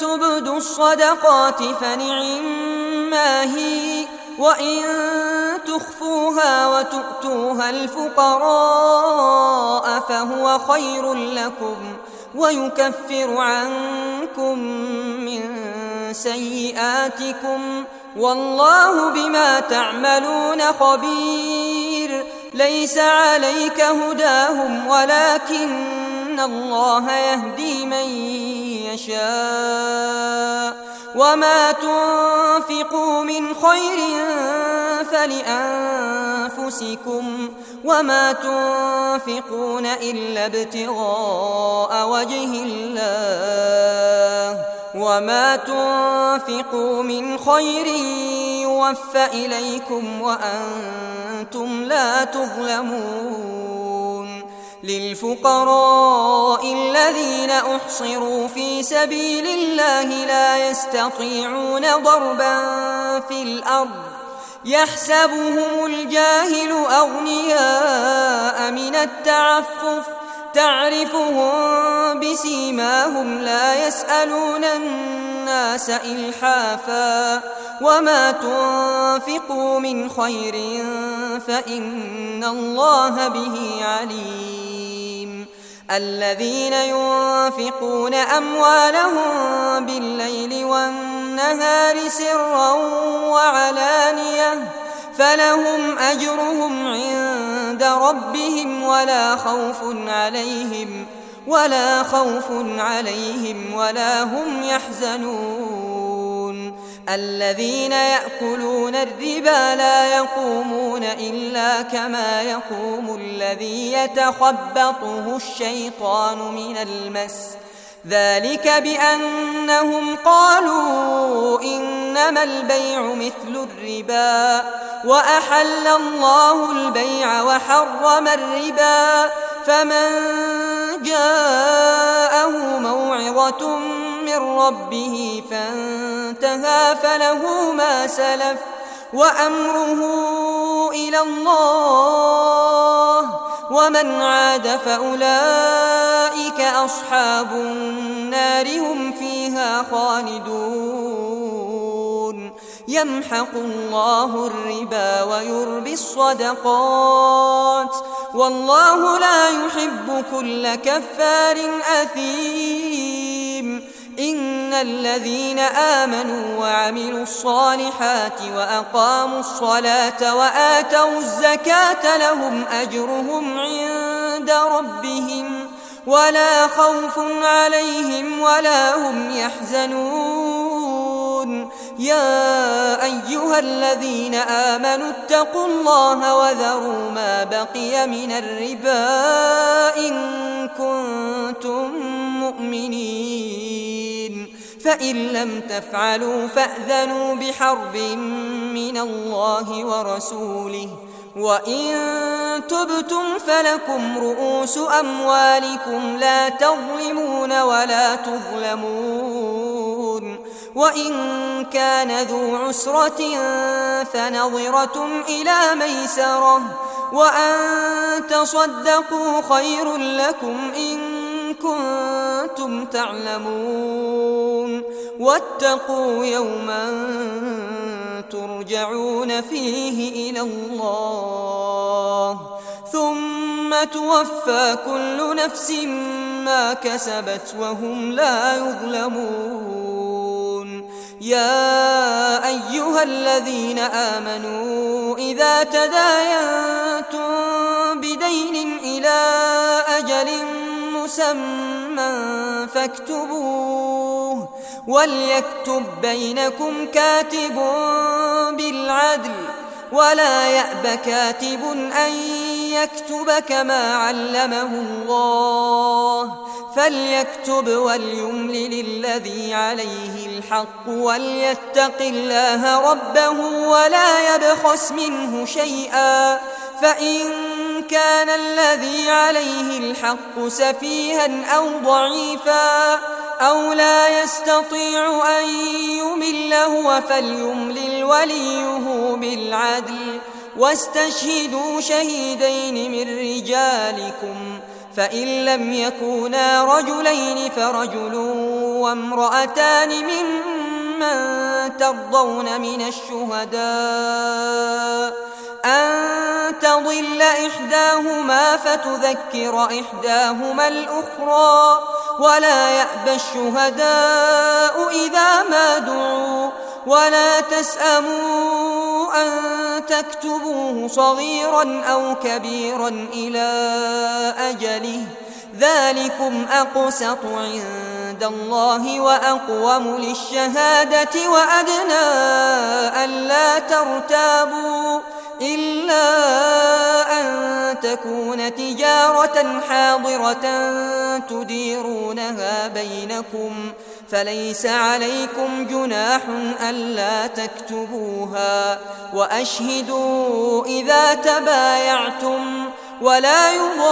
تبدوا الصدقات فنعما هي وإن تخفوها وتؤتوها الفقراء فهو خير لكم ويكفر عنكم من سيئاتكم والله بما تعملون خبير. ليس عليك هداهم ولكن الله يهدي من يشاء وما تنفقوا من خير فلأنفسكم وما تنفقون إلا ابتغاء وجه الله وما تنفقوا من خير يوفى إليكم وأنتم لا تظلمون. للفقراء الذين أحصروا في سبيل الله لا يستطيعون ضربا في الأرض يحسبهم الجاهل أغنياء من التعفف تعرفهم بسيماهم لا يسألون الناس إلحافا وما تنفقوا من خير فإن الله به عليم. الذين ينفقون أموالهم بالليل والنهار سرا وعلانية فلهم أجرهم عند ربهم ولا خوف عليهم ولا هم يحزنون. الذين يأكلون الربا لا يقومون إلا كما يقوم الذي يتخبطه الشيطان من المس ذلك بأنهم قالوا إنما البيع مثل الربا وأحل الله البيع وحرم الربا فمن جاءه موعظة من ربه فانتهى فله ما سلف وأمره إلى الله ومن عاد فأولئك أصحاب النار هم فيها خالدون. يمحق الله الربا ويربي الصدقات والله لا يحب كل كفار أثيم. إن الذين آمنوا وعملوا الصالحات وأقاموا الصلاة وآتوا الزكاة لهم أجرهم عند ربهم ولا خوف عليهم ولا هم يحزنون. يا أيها الذين آمنوا اتقوا الله وذروا ما بقي من الربا إن كنتم مؤمنين فإن لم تفعلوا فأذنوا بحرب من الله ورسوله وإن تبتم فلكم رؤوس أموالكم لا تظلمون ولا تظلمون. وإن كان ذو عسرة فنظرة إلى ميسرة وأن تصدقوا خير لكم إن كنتم تعلمون. واتقوا يوما ترجعون فيه إلى الله ثم توفى كل نفس ما كسبت وهم لا يظلمون. يا أيها الذين آمنوا إذا تداينتم بدين إلى أجل مسمى فاكتبوه وليكتب بينكم كاتب بالعدل ولا يأب كاتب أن يكتب كما علمه الله فليكتب وليملل الذي عليه الحق وليتق الله ربه ولا يبخس منه شيئا فإن كان الذي عليه الحق سفيها أو ضعيفا أو لا يستطيع أن يمل هو فليملل وليه بالعدل واستشهدوا شهيدين من رجالكم فإن لم يكونا رجلين فرجل وامرأتان ممن ترضون من الشهداء إحداهما فتذكر إحداهما الأخرى ولا يأبى الشهداء إذا ما دعوا ولا تسأموا أن تكتبوه صغيرا أو كبيرا إلى أجله ذلكم أقسط عند الله وأقوم للشهادة وأدنى ألا ترتابوا إلا أن تكون تجارة حاضرة تديرونها بينكم فليس عليكم جناح ألا تكتبوها وأشهدوا إذا تبايعتم ولا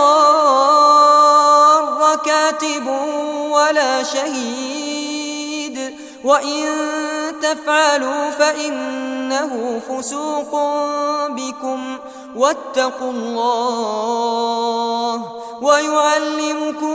يضار كاتب ولا شهيد وإن تفعلوا فإنه فسوق بكم واتقوا الله ويعلمكم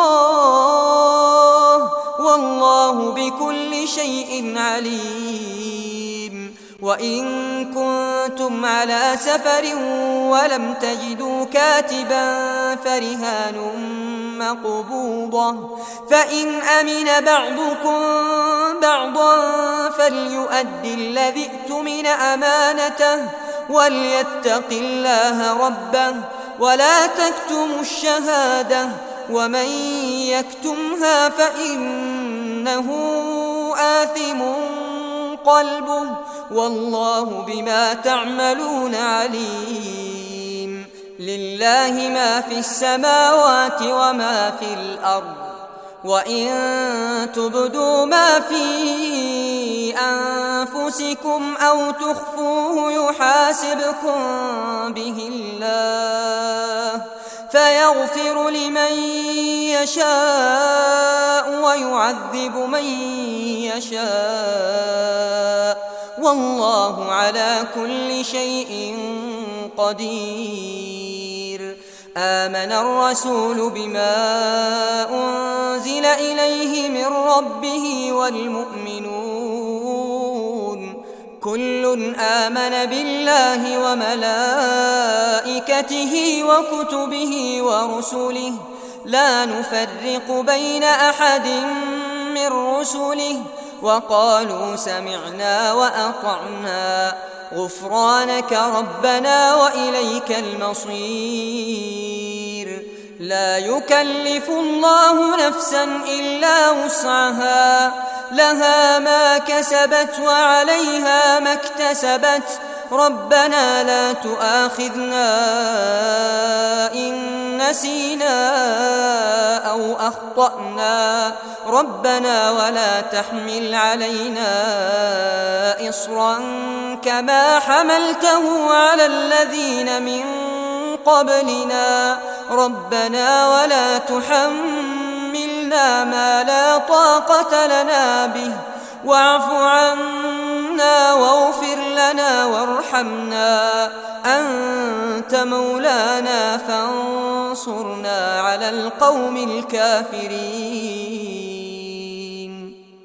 الله والله بكل شيء عليم. وإن كنتم على سفر ولم تجدوا كاتبا فرهان مقبوضة فإن أمن بعضكم بعضا فليؤدي الذي اؤتمن أمانته وليتق الله ربه ولا تكتموا الشهادة ومن يكتمها فإنه آثم قلبه والله بما تعملون عليم. لله ما في السماوات وما في الأرض وإن تبدوا ما في أنفسكم أو تخفوه يحاسبكم به الله فيغفر لمن يشاء ويعذب من يشاء والله على كل شيء قدير. آمن الرسول بما أنزل إليه من ربه والمؤمنون كل آمن بالله وملائكته وكتبه ورسله لا نفرق بين أحد من رسله وقالوا سمعنا وأطعنا غفرانك ربنا وإليك المصير. لا يكلف الله نفسا إلا وسعها لها ما كسبت وعليها ما اكتسبت ربنا لا تؤاخذنا إن نسينا أو أخطأنا ربنا ولا تحمل علينا إصرا كما حملته على الذين من قبلنا ربنا ولا تحملنا ما لا طاقة لنا به واعف عنا واغفر لنا وارحمنا أنت مولانا فانصرنا على القوم الكافرين.